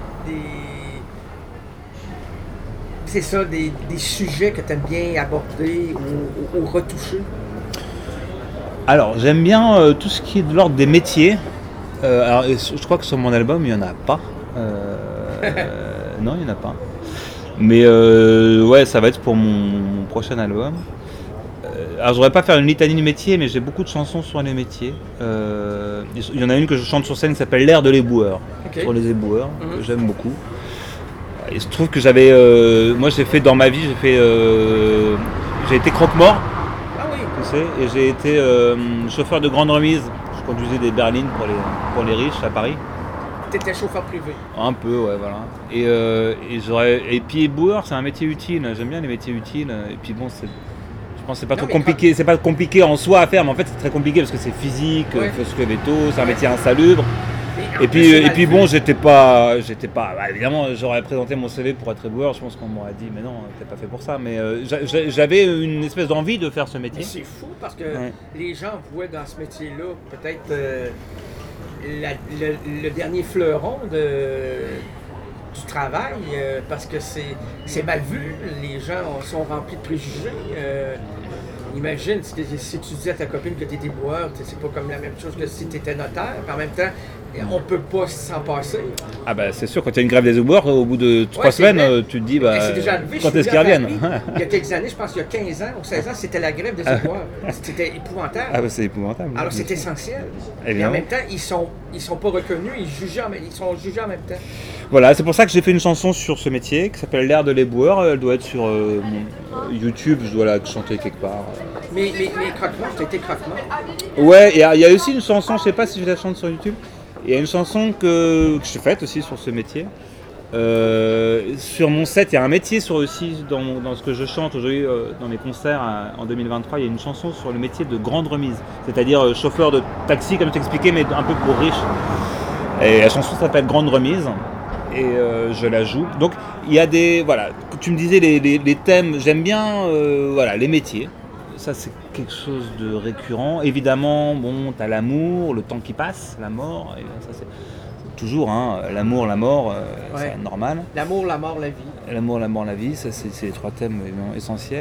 c'est ça, des sujets que tu aimes bien aborder ou retoucher? Alors, j'aime bien tout ce qui est de l'ordre des métiers. Alors, je crois que sur mon album, il n'y en a pas. Non, il n'y en a pas. Mais ouais, ça va être pour mon prochain album. Alors, je voudrais pas faire une litanie de métiers, mais j'ai beaucoup de chansons sur les métiers. Il y en a une que je chante sur scène qui s'appelle L'air de l'éboueur, sur les éboueurs, que j'aime beaucoup. Il se trouve que j'avais, moi j'ai fait dans ma vie, j'ai été croque-mort, tu sais, et j'ai été chauffeur de grande remise. Je conduisais des berlines pour les riches à Paris. T'étais chauffeur privé? Un peu, ouais, voilà. Et puis éboueur, c'est un métier utile. J'aime bien les métiers utiles. Et puis bon, je pense que c'est pas trop compliqué. C'est pas compliqué en soi à faire, mais en fait c'est très compliqué parce que c'est physique, il faut se lever tôt, c'est un métier insalubre. Et puis bon, j'étais pas évidemment, j'aurais présenté mon CV pour être éboueur, je pense qu'on m'aurait dit mais non, t'es pas fait pour ça, mais j'avais une espèce d'envie de faire ce métier. Mais c'est fou parce que les gens voient dans ce métier-là peut-être le dernier fleuron du travail, parce que c'est mal vu, les gens sont remplis de préjugés. imagine, si tu dis à ta copine que tu es éboueur, c'est pas comme la même chose que si tu étais notaire. Puis en même temps, on peut pas s'en passer. Ah bah c'est sûr, quand il y a une grève des éboueurs, au bout de 3 semaines, tu te dis c'est déjà arrivé, quand est-ce qu'ils reviennent? Il y a quelques années, je pense qu'il y a 15 ans ou 16 ans, c'était la grève des éboueurs. C'était épouvantable. Ah bah c'est épouvantable. Alors c'est essentiel. Évidemment. Et en même temps, ils sont pas reconnus, ils sont jugés en même temps. Voilà, c'est pour ça que j'ai fait une chanson sur ce métier qui s'appelle L'air de l'éboueur. Elle doit être sur mon YouTube, je dois la chanter quelque part. Mais croque-mort, t'as été croque-mort. Ouais, il y a aussi une chanson, je sais pas si je la chante sur YouTube. Il y a une chanson que j'ai faite aussi sur ce métier. Sur mon set, il y a un métier aussi dans ce que je chante aujourd'hui dans mes concerts en 2023. Il y a une chanson sur le métier de grande remise, c'est-à-dire chauffeur de taxi, comme je t'expliquais, mais un peu pour riche. Et la chanson s'appelle Grande remise. Et je la joue. Donc il y a des... Voilà, tu me disais les thèmes, j'aime bien les métiers. Ça c'est quelque chose de récurrent. Évidemment, bon, t'as l'amour, le temps qui passe, la mort, et ça c'est toujours, hein, l'amour, la mort, c'est normal. L'amour, la mort, la vie. L'amour, la mort, la vie, ça c'est les 3 thèmes essentiels.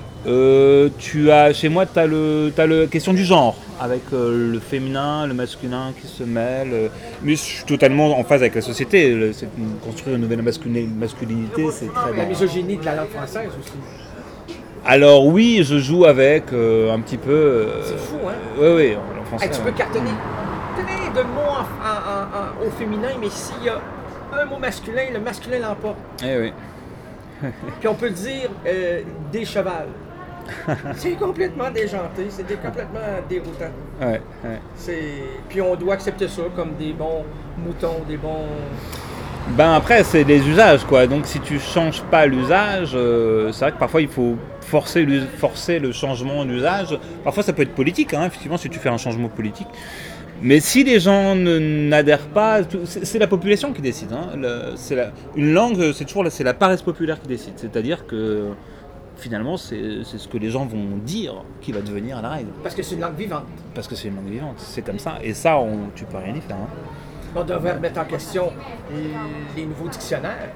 Chez moi, tu as la question du genre, avec le féminin, le masculin qui se mêlent. Mais je suis totalement en phase avec la société. Construire une nouvelle masculinité, c'est très bien. La misogynie de la langue française aussi. Alors oui, je joue avec un petit peu. C'est fou, hein? Oui, en français. Tu peux cartonner plein de mots au féminin, mais s'il y a un mot masculin, le masculin l'emporte. Oui. Puis on peut dire des chevals. C'est complètement déjanté, complètement déroutant. Ouais. Puis on doit accepter ça comme des bons moutons, des bons... Ben après, c'est les usages, quoi. Donc si tu changes pas l'usage, c'est vrai que parfois il faut forcer le changement d'usage. Parfois ça peut être politique, hein, effectivement, si tu fais un changement politique. Mais si les gens n'adhèrent pas, c'est la population qui décide. Hein. Une langue, c'est la paresse populaire qui décide. C'est-à-dire que finalement, c'est ce que les gens vont dire qui va devenir la règle. Parce que c'est une langue vivante. C'est comme ça. Et ça, tu peux rien y faire. Hein. On devrait remettre en question les nouveaux dictionnaires.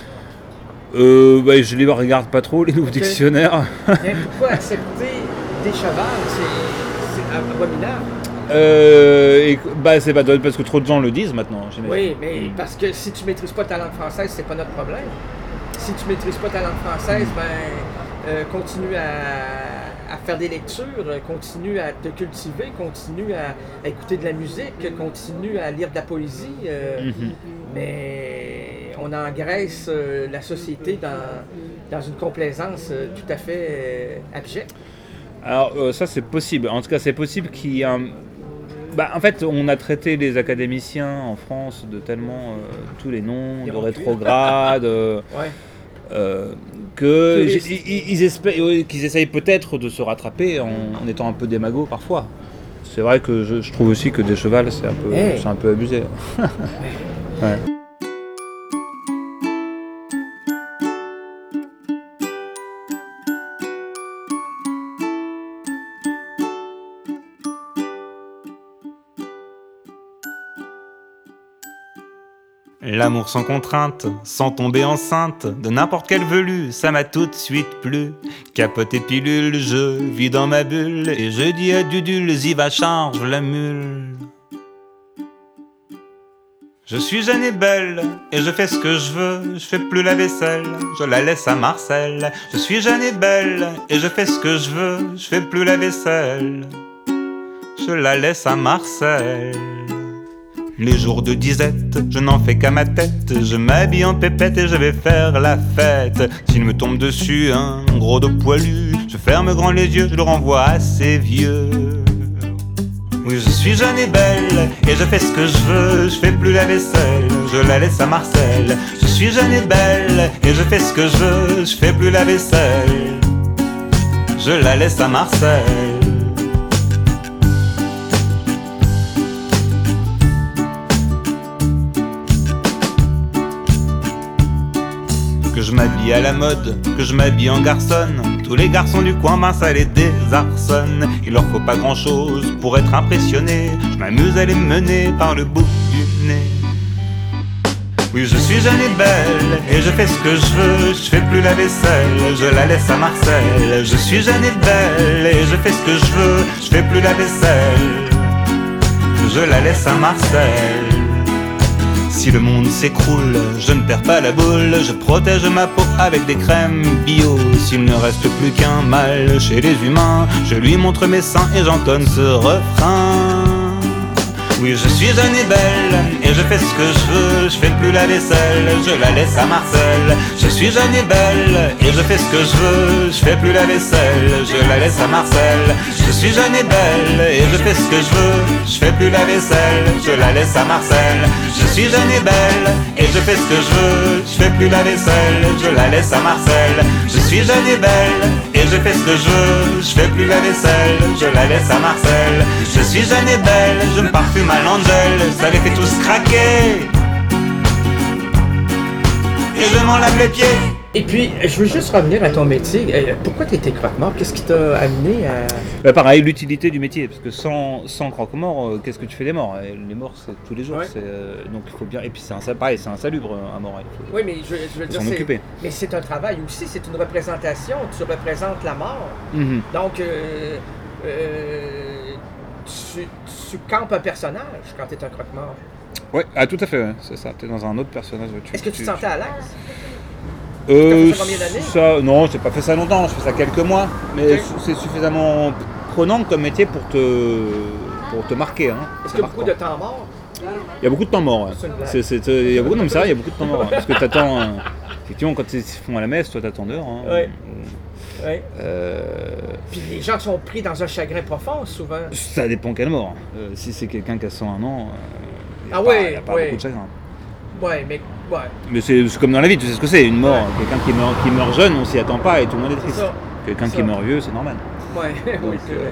Je les regarde pas trop, les nouveaux dictionnaires. Mais pourquoi accepter des chevals, c'est abominable? C'est pas parce que trop de gens le disent maintenant. Oui, mais parce que si tu maîtrises pas ta langue française, c'est pas notre problème. Si tu maîtrises pas ta langue française, continue à faire des lectures, continue à te cultiver, continue à écouter de la musique, continue à lire de la poésie. Mais on engraisse la société dans une complaisance tout à fait abjecte. Alors ça c'est possible. En tout cas c'est possible qu'il y ait un... en fait on a traité les académiciens en France de tellement tous les noms, de rétrogrades, qu'ils essayent peut-être de se rattraper en étant un peu démagogues parfois. C'est vrai que je trouve aussi que des chevals c'est un peu abusé. Ouais. L'amour sans contrainte, sans tomber enceinte, de n'importe quel velu, ça m'a tout de suite plu. Capote et pilule, je vis dans ma bulle, et je dis à Dudule, y va charge la mule. Je suis jeune et belle, et je fais ce que je veux, je fais plus la vaisselle, je la laisse à Marcel. Je suis jeune et belle, et je fais ce que je veux, je fais plus la vaisselle, je la laisse à Marcel. Les jours de disette, je n'en fais qu'à ma tête. Je m'habille en pépette et je vais faire la fête. S'il me tombe dessus un gros dos poilu, je ferme grand les yeux, je le renvoie assez vieux. Oui, je suis jeune et belle, et je fais ce que je veux, je fais plus la vaisselle, je la laisse à Marcel. Je suis jeune et belle, et je fais ce que je veux, je fais plus la vaisselle, je la laisse à Marcel. Que je m'habille à la mode, que je m'habille en garçonne, tous les garçons du coin, ça les désarçonne. Il leur faut pas grand chose pour être impressionné, je m'amuse à les mener par le bout du nez. Oui, je suis jeune et belle, et je fais ce que je veux. Je fais plus la vaisselle, je la laisse à Marcel. Je suis jeune et belle, et je fais ce que je veux. Je fais plus la vaisselle, je la laisse à Marcel. Si le monde s'écroule, je ne perds pas la boule. Je protège ma peau avec des crèmes bio. S'il ne reste plus qu'un mal chez les humains, je lui montre mes seins et j'entonne ce refrain. Oui, je suis jeune et belle, et je fais ce que je veux. Je fais plus la vaisselle, je la laisse à Marcel. Je suis jeune et belle, et je fais ce que je veux. Je fais plus la vaisselle, je la laisse à Marcel. Je suis jeune et belle, et je fais ce que je veux. Je fais plus la vaisselle, je la laisse à Marcel. Je suis jeune et belle, et je fais ce que je veux. Je fais plus la vaisselle, je la laisse à Marcel. Je suis jeune et belle, et je fais ce que je veux. Je fais plus la vaisselle, je la laisse à Marcel. Je suis jeune et belle, je me parfume à l'Angel, ça les fait tous craquer. Et je m'en lave les pieds. Et puis, je veux juste revenir à ton métier. Pourquoi tu étais croque-mort? Qu'est-ce qui t'a amené à... Pareil, l'utilité du métier, parce que sans croque-mort, qu'est-ce que tu fais des morts? Les morts, c'est tous les jours, Ouais. donc il faut bien... Et puis pareil, c'est insalubre, un mort. Il faut Oui, mais je veux dire, s'en occuper. mais c'est un travail aussi, c'est une représentation. Tu représentes la mort. Mhm. Donc, tu campes un personnage quand tu es un croque-mort. Ouais, ah, tout à fait, ouais, c'est ça. T'es dans un autre personnage. Est-ce que tu te sentais à l'aise? T'as fait ça combien d'années? Ça, non, j'ai pas fait ça longtemps, je fais ça quelques mois, mais Ok. c'est suffisamment prenant comme métier pour te marquer. Hein. Est-ce C'est qu'il y a beaucoup de marquant. temps mort? Il y a beaucoup de temps mort. Ouais. C'est une blague. Il y a beaucoup, non, mais c'est vrai, il y a beaucoup de temps mort. Parce que t'attends, effectivement, quand ils font à la messe, toi t'attends dehors. Hein. Ouais. Oui. Euh, Puis les gens sont pris dans un chagrin profond, souvent. Ça dépend quelle mort. Si c'est quelqu'un qui a 101 ans, il Ah n'y ouais, a pas ouais. beaucoup de chagrin. Ouais, mais... Ouais. Mais c'est comme dans la vie, tu sais ce que c'est, une mort. Ouais. Quelqu'un qui meurt jeune, on s'y attend pas et tout le monde est triste. ça. Quelqu'un C'est qui ça. meurt vieux, c'est normal. Ouais, Donc, oui, c'est vrai.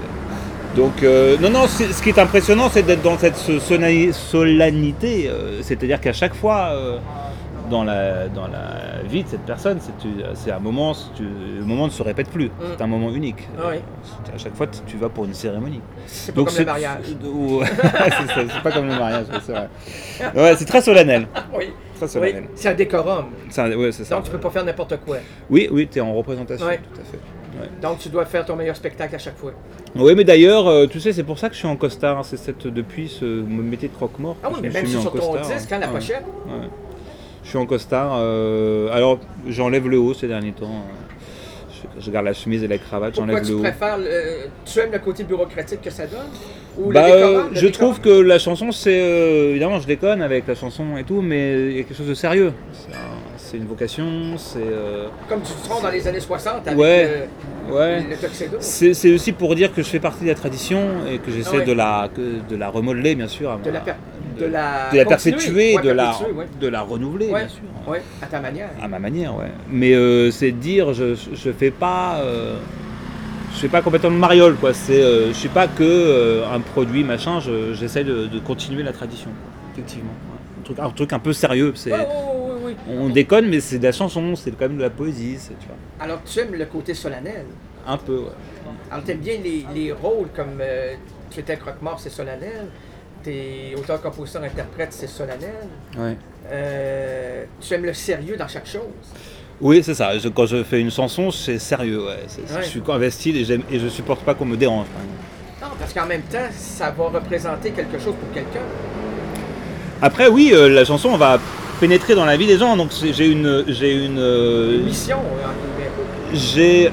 non, ce qui est impressionnant, c'est d'être dans cette solennité. C'est-à-dire qu'à chaque fois, dans la vie de cette personne, c'est un moment, le moment ne se répète plus. C'est un moment unique. Ah oui. À chaque fois, tu vas pour une cérémonie. C'est pas comme le mariage. C'est pas comme le mariage, c'est vrai. Ouais, c'est très solennel. Oui. Très Oui, solennel. c'est un décorum. Ouais, c'est ça. Donc tu peux pas faire n'importe quoi. Oui, tu es en représentation, Ouais. tout à fait. Ouais. Donc tu dois faire ton meilleur spectacle à chaque fois. Oui, mais d'ailleurs, tu sais, c'est pour ça que je suis en costard. C'est depuis ce métier de croque-mort. Ah que oui, je mais me même suis mis sur en ton costard. disque, hein, la Ouais. pochette. Ouais. Je suis en costard. Alors, j'enlève le haut ces derniers temps. Je garde la chemise et la cravate, Pourquoi j'enlève tu le haut. préfères... tu aimes le côté bureaucratique que ça donne? Ou Bah, le décorum? je trouve que la chanson, c'est... évidemment, je déconne avec la chanson et tout, mais il y a quelque chose de sérieux. C'est une vocation, c'est... Comme tu seras dans les années 60 avec Ouais, ouais. le tuxedo. C'est aussi pour dire que je fais partie de la tradition et que j'essaie Ah ouais. de la remodeler, bien sûr. De la de la continuer. perpétuer, Ouais, perpétuer, ouais. de la renouveler, Ouais, bien sûr. ouais, à ta manière. À ma manière, ouais. Mais c'est de dire, je fais pas complètement de mariole, quoi. Je suis pas que un produit, machin. J'essaie de continuer la tradition, effectivement. Ouais. Un truc un peu sérieux. Ouais, ouais, ouais, ouais. On déconne, mais c'est de la chanson, c'est quand même de la poésie, tu vois. Alors tu aimes le côté solennel. Un peu, ouais. Alors t'aimes bien les rôles comme tu étais croque-mort, c'est solennel. T'es auteur, compositeur, interprète, c'est solennel. Ouais. Tu aimes le sérieux dans chaque chose. Oui, c'est ça. Quand je fais une chanson, c'est sérieux, ouais. Ouais. Je suis investi et je supporte pas qu'on me dérange, par exemple. Non, parce qu'en même temps, ça va représenter quelque chose pour quelqu'un. Après, oui, la chanson va pénétrer dans la vie des gens, donc j'ai une Mission, en guillemets. j'ai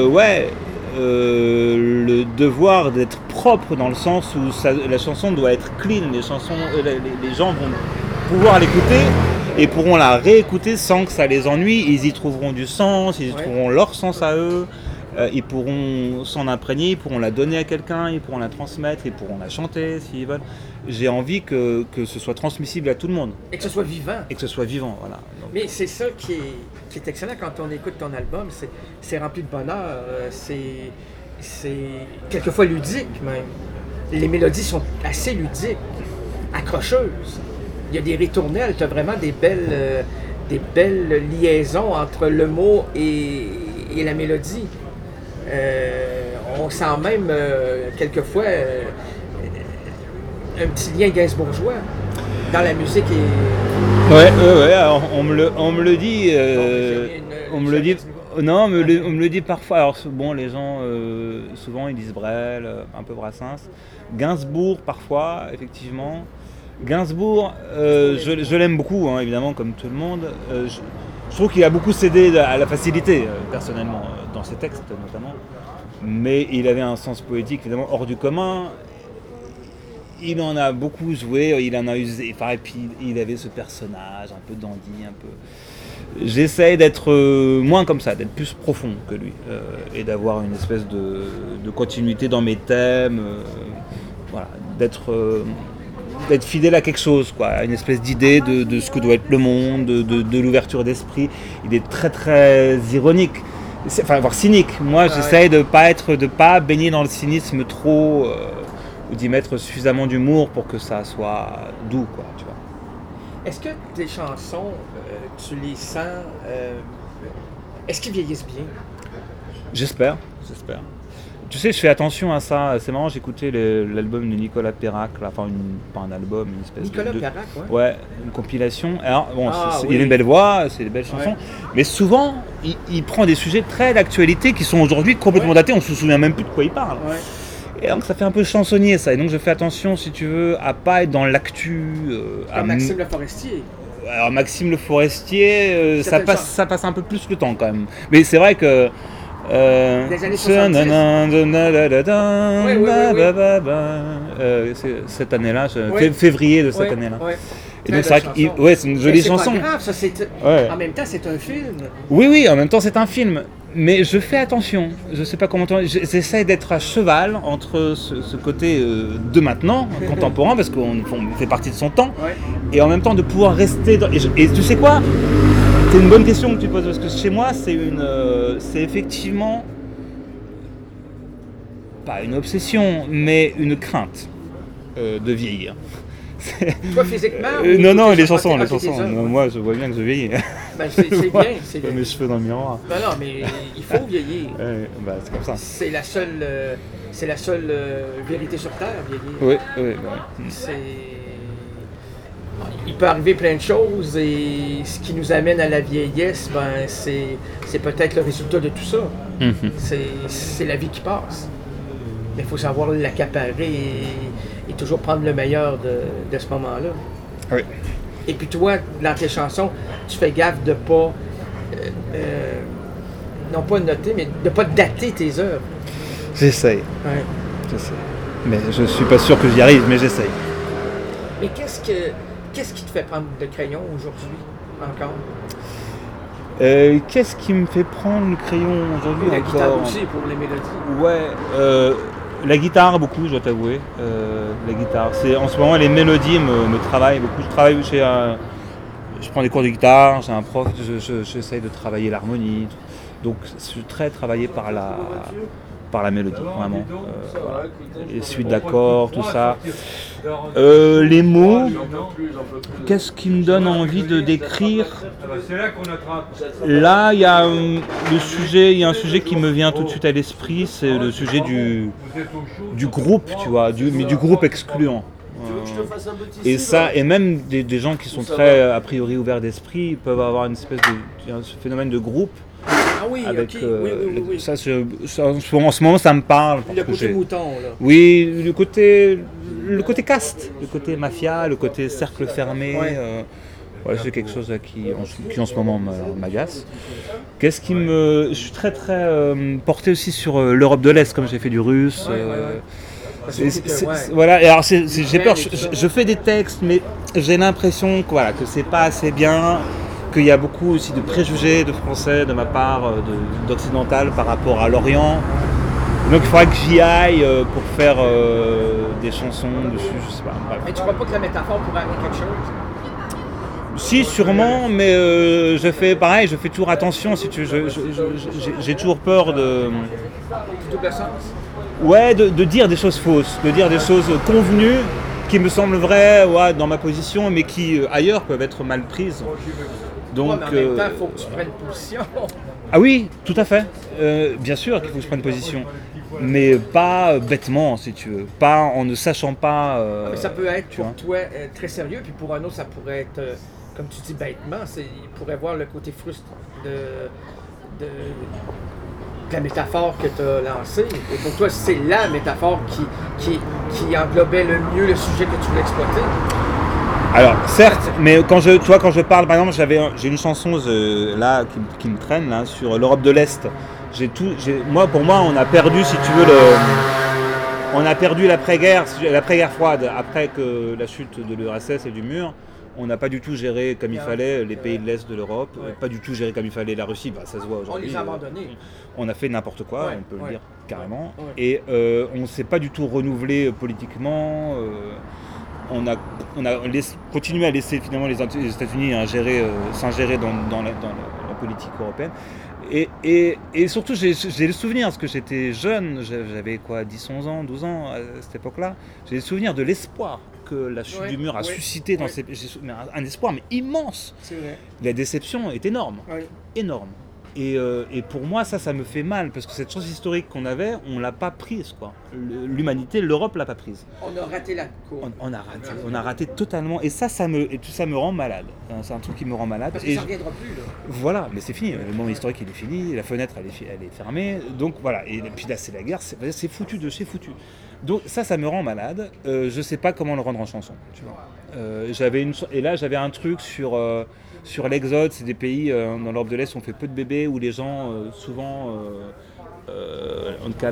le devoir d'être propre dans le sens où la chanson doit être clean. Les gens vont pouvoir l'écouter et pourront la réécouter sans que ça les ennuie. Ils y trouveront du sens, ils y Ouais. trouveront leur sens à eux. Ils pourront s'en imprégner, ils pourront la donner à quelqu'un, ils pourront la transmettre, ils pourront la chanter s'ils veulent. J'ai envie que ce soit transmissible à tout le monde Et que ce soit vivant. et que ce soit vivant. Voilà. Donc, Mais c'est ça qui est excellent quand on écoute ton album. C'est rempli de bonheur. C'est quelquefois ludique même. Les mélodies sont assez ludiques, accrocheuses. Il y a des ritournelles, tu as vraiment des belles liaisons entre le mot et la mélodie. On sent même quelquefois un petit lien gainsbourgeois. dans la musique et... Ouais, alors, on me le dit, Bon, on me le dit, non, on me le dit parfois. Alors bon, les gens, souvent ils disent Brel, un peu Brassens, Gainsbourg parfois, effectivement. Gainsbourg, je l'aime beaucoup, hein, évidemment, comme tout le monde. Je trouve qu'il a beaucoup cédé à la facilité, personnellement, dans ses textes notamment. Mais il avait un sens poétique, évidemment, hors du commun. Il en a beaucoup joué, il en a usé. Enfin, et puis il avait ce personnage un peu dandy, un peu. J'essaie d'être moins comme ça, d'être plus profond que lui, et d'avoir une espèce de continuité dans mes thèmes, voilà, d'être fidèle à quelque chose, quoi, à une espèce d'idée de ce que doit être le monde, de l'ouverture d'esprit. Il est très très ironique, enfin voire cynique. Moi, j'essaie de pas baigner dans le cynisme trop, ou d'y mettre suffisamment d'humour pour que ça soit doux, quoi, tu vois. Est-ce que tes chansons, tu les sens... est-ce qu'ils vieillissent bien? J'espère. Tu sais, je fais attention à ça. C'est marrant, j'écoutais l'album de Nicolas Perrac, là, enfin, pas un album, une espèce Nicolas de... Perrac, ouais. Ouais, une compilation. Alors, bon, oui. il a une belle voix, c'est des belles chansons, mais souvent, il prend des sujets très d'actualité qui sont aujourd'hui complètement datés, on se souvient même plus de quoi il parle. Ouais. Et donc, ça fait un peu chansonnier, ça. Et donc, je fais attention, si tu veux, à pas être dans l'actu. Comme Maxime Le Forestier. Alors, Maxime Le Forestier, ça passe un peu plus le temps, quand même. Mais c'est vrai que... des années 70. Cette année-là, février de cette année-là. Et donc c'est vrai que c'est une jolie chanson. C'est pas grave, ça, en même temps c'est un film. Oui, en même temps c'est un film. Mais je fais attention. Je sais pas comment. J'essaie d'être à cheval entre ce côté de maintenant, contemporain, parce qu'on fait partie de son temps, et en même temps de pouvoir rester. Et tu sais quoi? C'est une bonne question que tu poses, parce que chez moi, c'est effectivement pas une obsession, mais une crainte de vieillir. Toi physiquement non, les chansons. Moi, je vois bien que je vieillis. Ben, c'est bien. C'est bien. Mes cheveux dans le miroir. Non, mais il faut vieillir. C'est comme ça. C'est la seule vérité sur Terre, vieillir. Oui. Il peut arriver plein de choses et ce qui nous amène à la vieillesse, ben, c'est peut-être le résultat de tout ça. C'est la vie qui passe. Mais il faut savoir l'accaparer et toujours prendre le meilleur de ce moment-là. Oui. Et puis toi, dans tes chansons, tu fais gaffe de pas, non pas noter, mais de pas dater tes œuvres. J'essaye. Ouais. J'essaye. Mais je suis pas sûr que j'y arrive, mais j'essaye. Mais qu'est-ce qui te fait prendre le crayon aujourd'hui, encore? Qu'est-ce qui me fait prendre le crayon aujourd'hui La encore? guitare aussi, pour les mélodies. Ouais, la guitare beaucoup, je dois t'avouer. La guitare. En ce moment, les mélodies me travaillent beaucoup. Je prends des cours de guitare, j'ai un prof, j'essaye de travailler l'harmonie. Donc, je suis très travaillé par la mélodie, vraiment. Voilà. Les suites d'accords, tout ça. Les mots, qu'est-ce qui me donne envie de décrire? Là, il y a un sujet qui me vient tout de suite à l'esprit, c'est le sujet du groupe, tu vois, mais du groupe excluant. Et ça, et même des gens qui sont très, a priori, ouverts d'esprit, peuvent avoir une espèce de phénomène de groupe. Ah oui, avec, ok, oui. Ça, en ce moment, ça me parle. Le côté mouton, là. Oui, le côté caste, le côté mafia, le côté cercle fermé. Voilà, c'est quelque chose qui en ce moment m'agace. Je suis très très porté aussi sur l'Europe de l'Est, comme j'ai fait du russe. Voilà, et alors j'ai peur, je fais des textes, mais j'ai l'impression que c'est pas assez bien, qu'il y a beaucoup aussi de préjugés de français de ma part, d'occidental par rapport à l'Orient. Donc il faudra que j'y aille pour faire des chansons dessus, je sais pas. Bref. Mais tu crois pas que la métaphore pourrait amener quelque chose? Si, sûrement, mais je fais toujours attention, si tu veux, j'ai toujours peur de... Double sens? Ouais, de dire des choses fausses, de dire des choses convenues qui me semblent vraies dans ma position, mais qui ailleurs peuvent être mal prises. Donc, Ouais, mais en même temps, il faut que tu prennes position. Ah oui, tout à fait. Bien sûr qu'il faut que je prenne position. Mais pas bêtement, si tu veux. Pas en ne sachant pas... Mais ça peut être tu pour vois. toi très sérieux, puis pour un autre, ça pourrait être, comme tu dis, bêtement. Il pourrait voir le côté frustrant de la métaphore que tu as lancée. Et pour toi, c'est la métaphore qui englobait le mieux le sujet que tu voulais exploiter. Alors, certes, mais quand je parle, par exemple, j'ai une chanson là qui me traîne là, sur l'Europe de l'Est. Pour moi, on a perdu, si tu veux, on a perdu l'après-guerre froide, après que la chute de l'URSS et du mur. On n'a pas du tout géré comme il fallait les pays de l'Est de l'Europe, pas du tout géré comme il fallait la Russie, ça se voit aujourd'hui. On les a abandonnés. On a fait n'importe quoi, Ouais, on peut le ouais. dire carrément. Ouais. Et on ne s'est pas du tout renouvelé politiquement. On a continué à laisser finalement les États-Unis s'ingérer dans la politique européenne. Et surtout, j'ai le souvenir, parce que j'étais jeune, j'avais 10, 11 ans, 12 ans à cette époque-là, j'ai le souvenir de l'espoir que la chute du mur a suscité dans un espoir mais immense. C'est vrai. La déception est énorme, Oui. énorme. Et pour moi, ça me fait mal, parce que cette chance historique qu'on avait, on l'a pas prise, quoi. L'humanité, l'Europe l'a pas prise. On a raté la course. On a raté totalement, et ça me rend malade. C'est un truc qui me rend malade. Parce que ça ne reviendra plus, là. Voilà, mais c'est fini. Le moment historique, il est fini. La fenêtre, elle est fermée. Donc voilà. Et puis là, c'est la guerre. C'est foutu de chez foutu. Donc ça me rend malade. Je sais pas comment le rendre en chanson. Tu vois. Et là, j'avais un truc sur l'exode. C'est des pays dans l'Europe de l'Est où on fait peu de bébés, où les gens souvent, en tout cas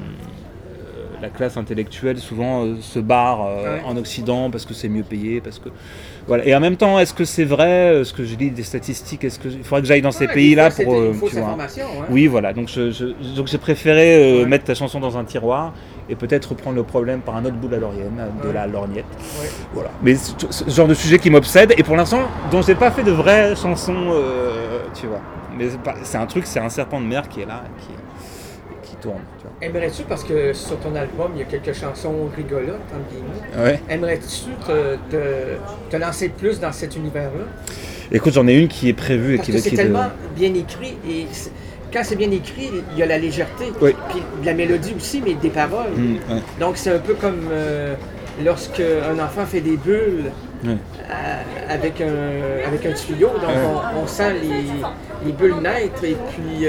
la classe intellectuelle souvent se barre en Occident parce que c'est mieux payé, parce que voilà. Et en même temps, est-ce que c'est vrai ce que je lis des statistiques? Est-ce que il faudrait que j'aille dans ces pays-là pour une fausse tu vois. information, hein. Oui, voilà. Donc j'ai préféré mettre ta chanson dans un tiroir et peut-être reprendre le problème par un autre bout de la lorgnette. Ouais. Voilà. Mais ce genre de sujet qui m'obsède, et pour l'instant, dont j'ai pas fait de vraies chansons, tu vois. Mais c'est un serpent de mer qui est là, qui tourne. Tu vois. Aimerais-tu, parce que sur ton album, il y a quelques chansons rigolotes, entre guillemets, Ouais. aimerais-tu te lancer plus dans cet univers-là? Écoute, j'en ai une qui est prévue. Parce que c'est tellement bien écrit, et quand c'est bien écrit, il y a la légèreté, Oui. puis de la mélodie aussi, mais des paroles. Ouais. Donc c'est un peu comme lorsque un enfant fait des bulles Ouais. avec un tuyau, donc on sent les bulles naître, et puis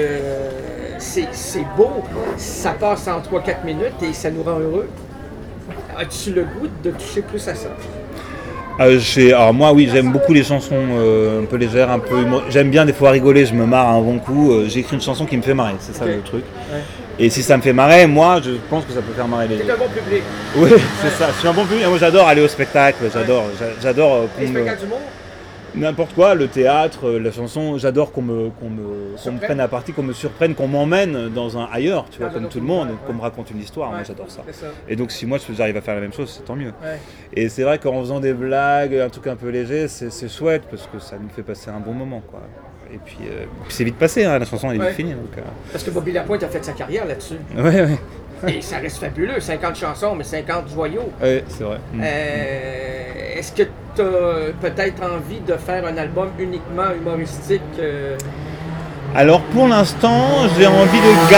c'est beau, ça passe en 3-4 minutes et ça nous rend heureux. As-tu le goût de toucher plus à ça? Alors moi, oui, j'aime beaucoup les chansons un peu légères, un peu j'aime bien des fois rigoler, je me marre un bon coup. J'écris une chanson qui me fait marrer, c'est ça le truc. Ouais. Et si ça me fait marrer, moi, je pense que ça peut faire marrer les C'est gens. un bon public. Oui, c'est ça. Je suis un bon public. Moi, j'adore aller au spectacle. J'adore Les spectacles d'humour? n'importe quoi, le théâtre, la chanson. J'adore qu'on me prenne à partie, qu'on me surprenne, qu'on m'emmène dans un ailleurs, tu vois, Dans un comme autre tout le monde, univers, qu'on me raconte une histoire. Moi, Ouais, j'adore ça. c'est ça. Et donc, si moi j'arrive à faire la même chose, c'est tant mieux. Ouais. Et c'est vrai qu'en faisant des blagues, un truc un peu léger, c'est chouette parce que ça nous fait passer un bon moment, quoi. Et puis c'est vite passé, hein, la chanson elle est vite finie. Donc, Parce que Bobby Lapointe a fait sa carrière là-dessus. ouais. Et ça reste fabuleux, 50 chansons, mais 50 joyaux. Ouais, c'est vrai. Est-ce que tu as peut-être envie de faire un album uniquement humoristique? Alors pour l'instant, j'ai envie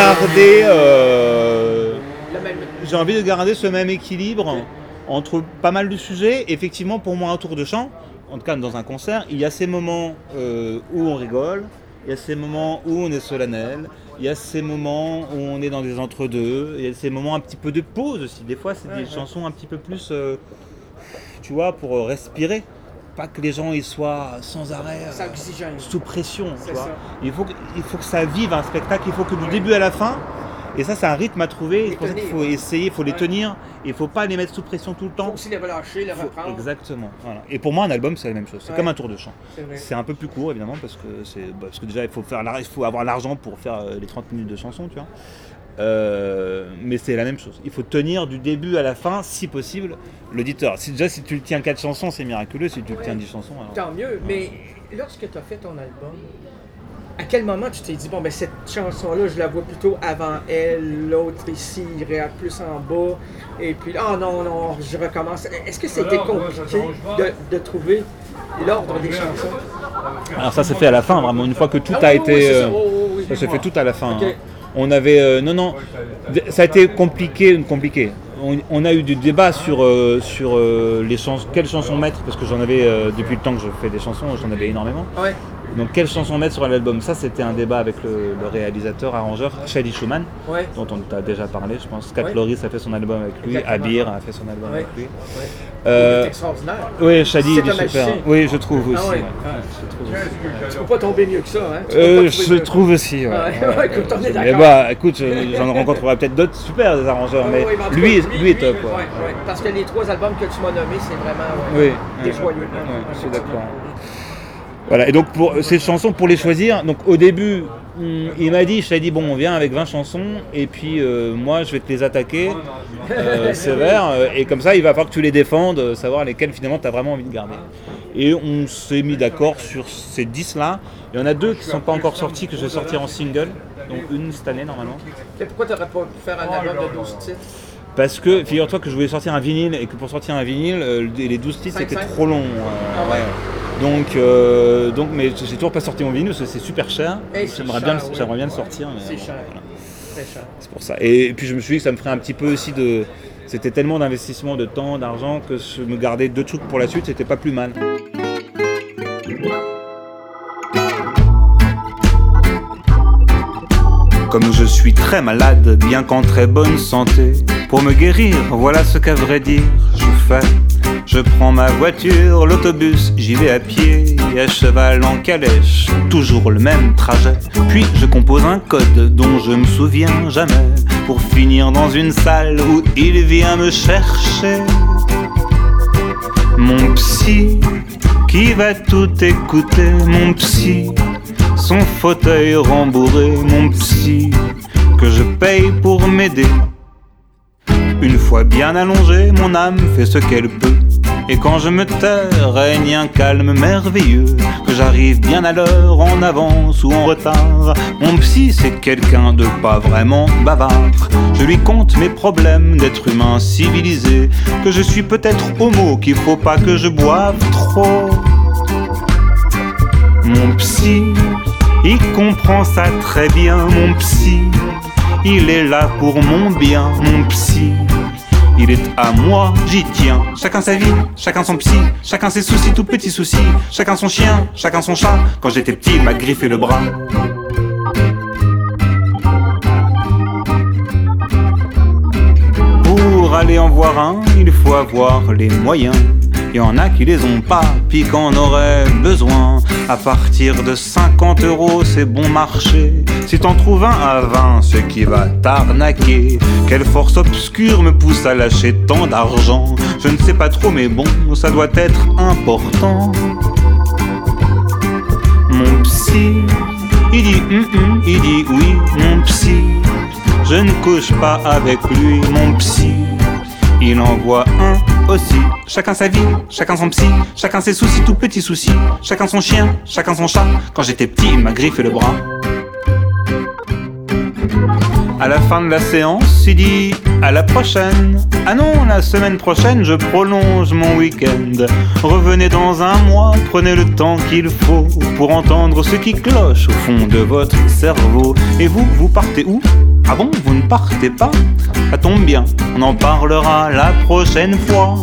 de garder ce même équilibre entre pas mal de sujets. Effectivement, pour moi, un tour de chant, en tout cas dans un concert, il y a ces moments où on rigole, il y a ces moments où on est solennel, il y a ces moments où on est dans des entre-deux, il y a ces moments un petit peu de pause aussi. Des fois, c'est des chansons un petit peu plus, tu vois, pour respirer. Pas que les gens ils soient sans arrêt, Ça oxygène. sous pression. C'est Tu vois. ça. Il faut que ça vive un spectacle, il faut que du début à la fin. Et ça, c'est un rythme à trouver. C'est pour ça qu'il faut essayer, il faut les tenir. Il ne faut pas les mettre sous pression tout le Il temps. faut aussi les relâcher, les reprendre. Exactement. Voilà. Et pour moi, un album, c'est la même chose. C'est comme un tour de chant. C'est vrai. C'est un peu plus court, évidemment, parce que déjà, il faut avoir l'argent pour faire les 30 minutes de chanson, tu vois. Mais c'est la même chose. Il faut tenir du début à la fin, si possible, l'auditeur. Si tu le tiens 4 chansons, c'est miraculeux. Si tu le tiens 10 chansons, alors... Tant mieux, mais lorsque tu as fait ton album, à quel moment tu t'es dit, bon, ben cette chanson-là, je la vois plutôt avant elle, l'autre ici, il irait plus en bas, et puis, oh non, je recommence. Est-ce que c'était compliqué de trouver l'ordre des chansons? Alors ça s'est fait à la fin, vraiment, une fois que tout a été... ça s'est fait tout à la fin. Ok. Hein. On avait... non, ça a été compliqué. On a eu du débat sur les chansons, quelles chansons mettre, parce que j'en avais, depuis le temps que je fais des chansons, j'en avais énormément. Ouais. Donc quelles chansons mettre sur l'album, ça c'était un débat avec le réalisateur, arrangeur, Shady Schumann, Ouais. dont on t'a déjà parlé, je pense. Cat Ouais. Loris a fait son album avec lui, Exactement. Abir a fait son album Ouais. avec lui. Ouais. Euh, Il est extraordinaire. Oui, Shady, C'est il est un super. magicien. Oui, je trouve aussi. Ah ouais. ouais. Ah. Je trouve aussi. Tu peux pas tomber mieux que ça, hein? Tu peux pas trouver Je mieux. trouve aussi, ouais. Ouais, écoute, on est Mais d'accord. bah, écoute, j'en rencontrerai peut-être d'autres super des arrangeurs, mais Oui, en tout lui, cas, lui est top. ouais, ouais. Parce que les 3 albums que tu m'as nommés, c'est vraiment Oui, des ouais. joyeux. Ouais, je suis d'accord. Voilà, et donc pour ces chansons, pour les choisir, donc au début, il m'a dit, je t'ai dit, bon, on vient avec 20 chansons, et puis moi, je vais te les attaquer sévère, et comme ça, il va falloir que tu les défendes, savoir lesquelles finalement tu as vraiment envie de garder. Et on s'est mis d'accord sur ces 10-là. Il y en a 2 qui ne sont pas encore sortis, que je vais sortir en single, donc une cette année normalement. Et pourquoi tu n'aurais pas pu faire un album de 12 titres? Parce que, figure-toi que je voulais sortir un vinyle, et que pour sortir un vinyle, les 12 titres c'était 5-5. trop long. Ah ouais. Donc, mais j'ai toujours pas sorti mon vinyle parce que c'est super cher. Et c'est J'aimerais cher, bien oui. le sortir. Mais C'est cher. voilà. Très cher. C'est pour ça. Et puis je me suis dit que ça me ferait un petit peu aussi de... C'était tellement d'investissement, de temps, d'argent, que je me gardais 2 trucs pour la suite, c'était pas plus mal. Comme je suis très malade, bien qu'en très bonne santé, pour me guérir, voilà ce qu'à vrai dire je fais. Je prends ma voiture, l'autobus, j'y vais à pied, à cheval en calèche, toujours le même trajet. Puis je compose un code dont je me souviens jamais, pour finir dans une salle où il vient me chercher. Mon psy, qui va tout écouter, mon psy, son fauteuil rembourré, mon psy, que je paye pour m'aider. Une fois bien allongée, mon âme fait ce qu'elle peut. Et quand je me tais, règne un calme merveilleux. Que j'arrive bien à l'heure, en avance ou en retard. Mon psy, c'est quelqu'un de pas vraiment bavard. Je lui conte mes problèmes d'être humain civilisé. Que je suis peut-être homo, qu'il faut pas que je boive trop. Mon psy, il comprend ça très bien, mon psy. Il est là pour mon bien, mon psy. Il est à moi, j'y tiens. Chacun sa vie, chacun son psy. Chacun ses soucis, tout petits soucis. Chacun son chien, chacun son chat. Quand j'étais petit, il m'a griffé le bras. Pour aller en voir un, il faut avoir les moyens. Y en a qui les ont pas, puis qu'en auraient besoin. À partir de 50 €, c'est bon marché. Si t'en trouves un à 20, c'est qui va t'arnaquer. Quelle force obscure me pousse à lâcher tant d'argent? Je ne sais pas trop, mais bon, ça doit être important. Mon psy, il dit il dit oui, mon psy. Je ne couche pas avec lui, mon psy. Il en voit un aussi. Chacun sa vie, chacun son psy. Chacun ses soucis, tout petits soucis. Chacun son chien, chacun son chat. Quand j'étais petit, il m'a griffé le bras. À la fin de la séance, il dit à la prochaine. Ah non, la semaine prochaine, je prolonge mon week-end. Revenez dans un mois, prenez le temps qu'il faut pour entendre ce qui cloche au fond de votre cerveau. Et vous, vous partez où? Ah bon, vous ne partez pas? Ça tombe bien, on en parlera la prochaine fois.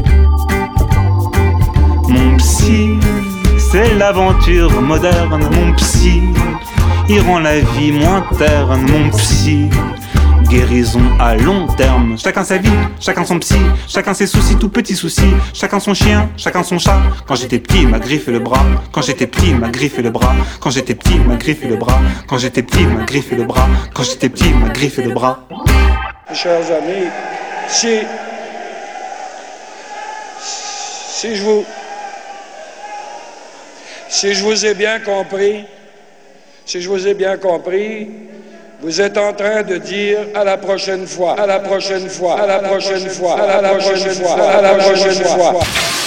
Mon psy, c'est l'aventure moderne, mon psy. Il rend la vie moins terne, mon psy. Guérison à long terme. Chacun sa vie, chacun son psy. Chacun ses soucis, tout petits soucis. Chacun son chien, chacun son chat. Quand j'étais petit, il m'a griffé le bras. Quand j'étais petit, il m'a griffé le bras. Quand j'étais petit, il m'a griffé le bras. Quand j'étais petit, il m'a griffé le bras. Quand j'étais petit, il m'a griffé le bras. Chers amis, si je vous ai bien compris, vous êtes en train de dire à la prochaine fois, à la prochaine fois, à la prochaine fois, à la prochaine fois, à la prochaine fois.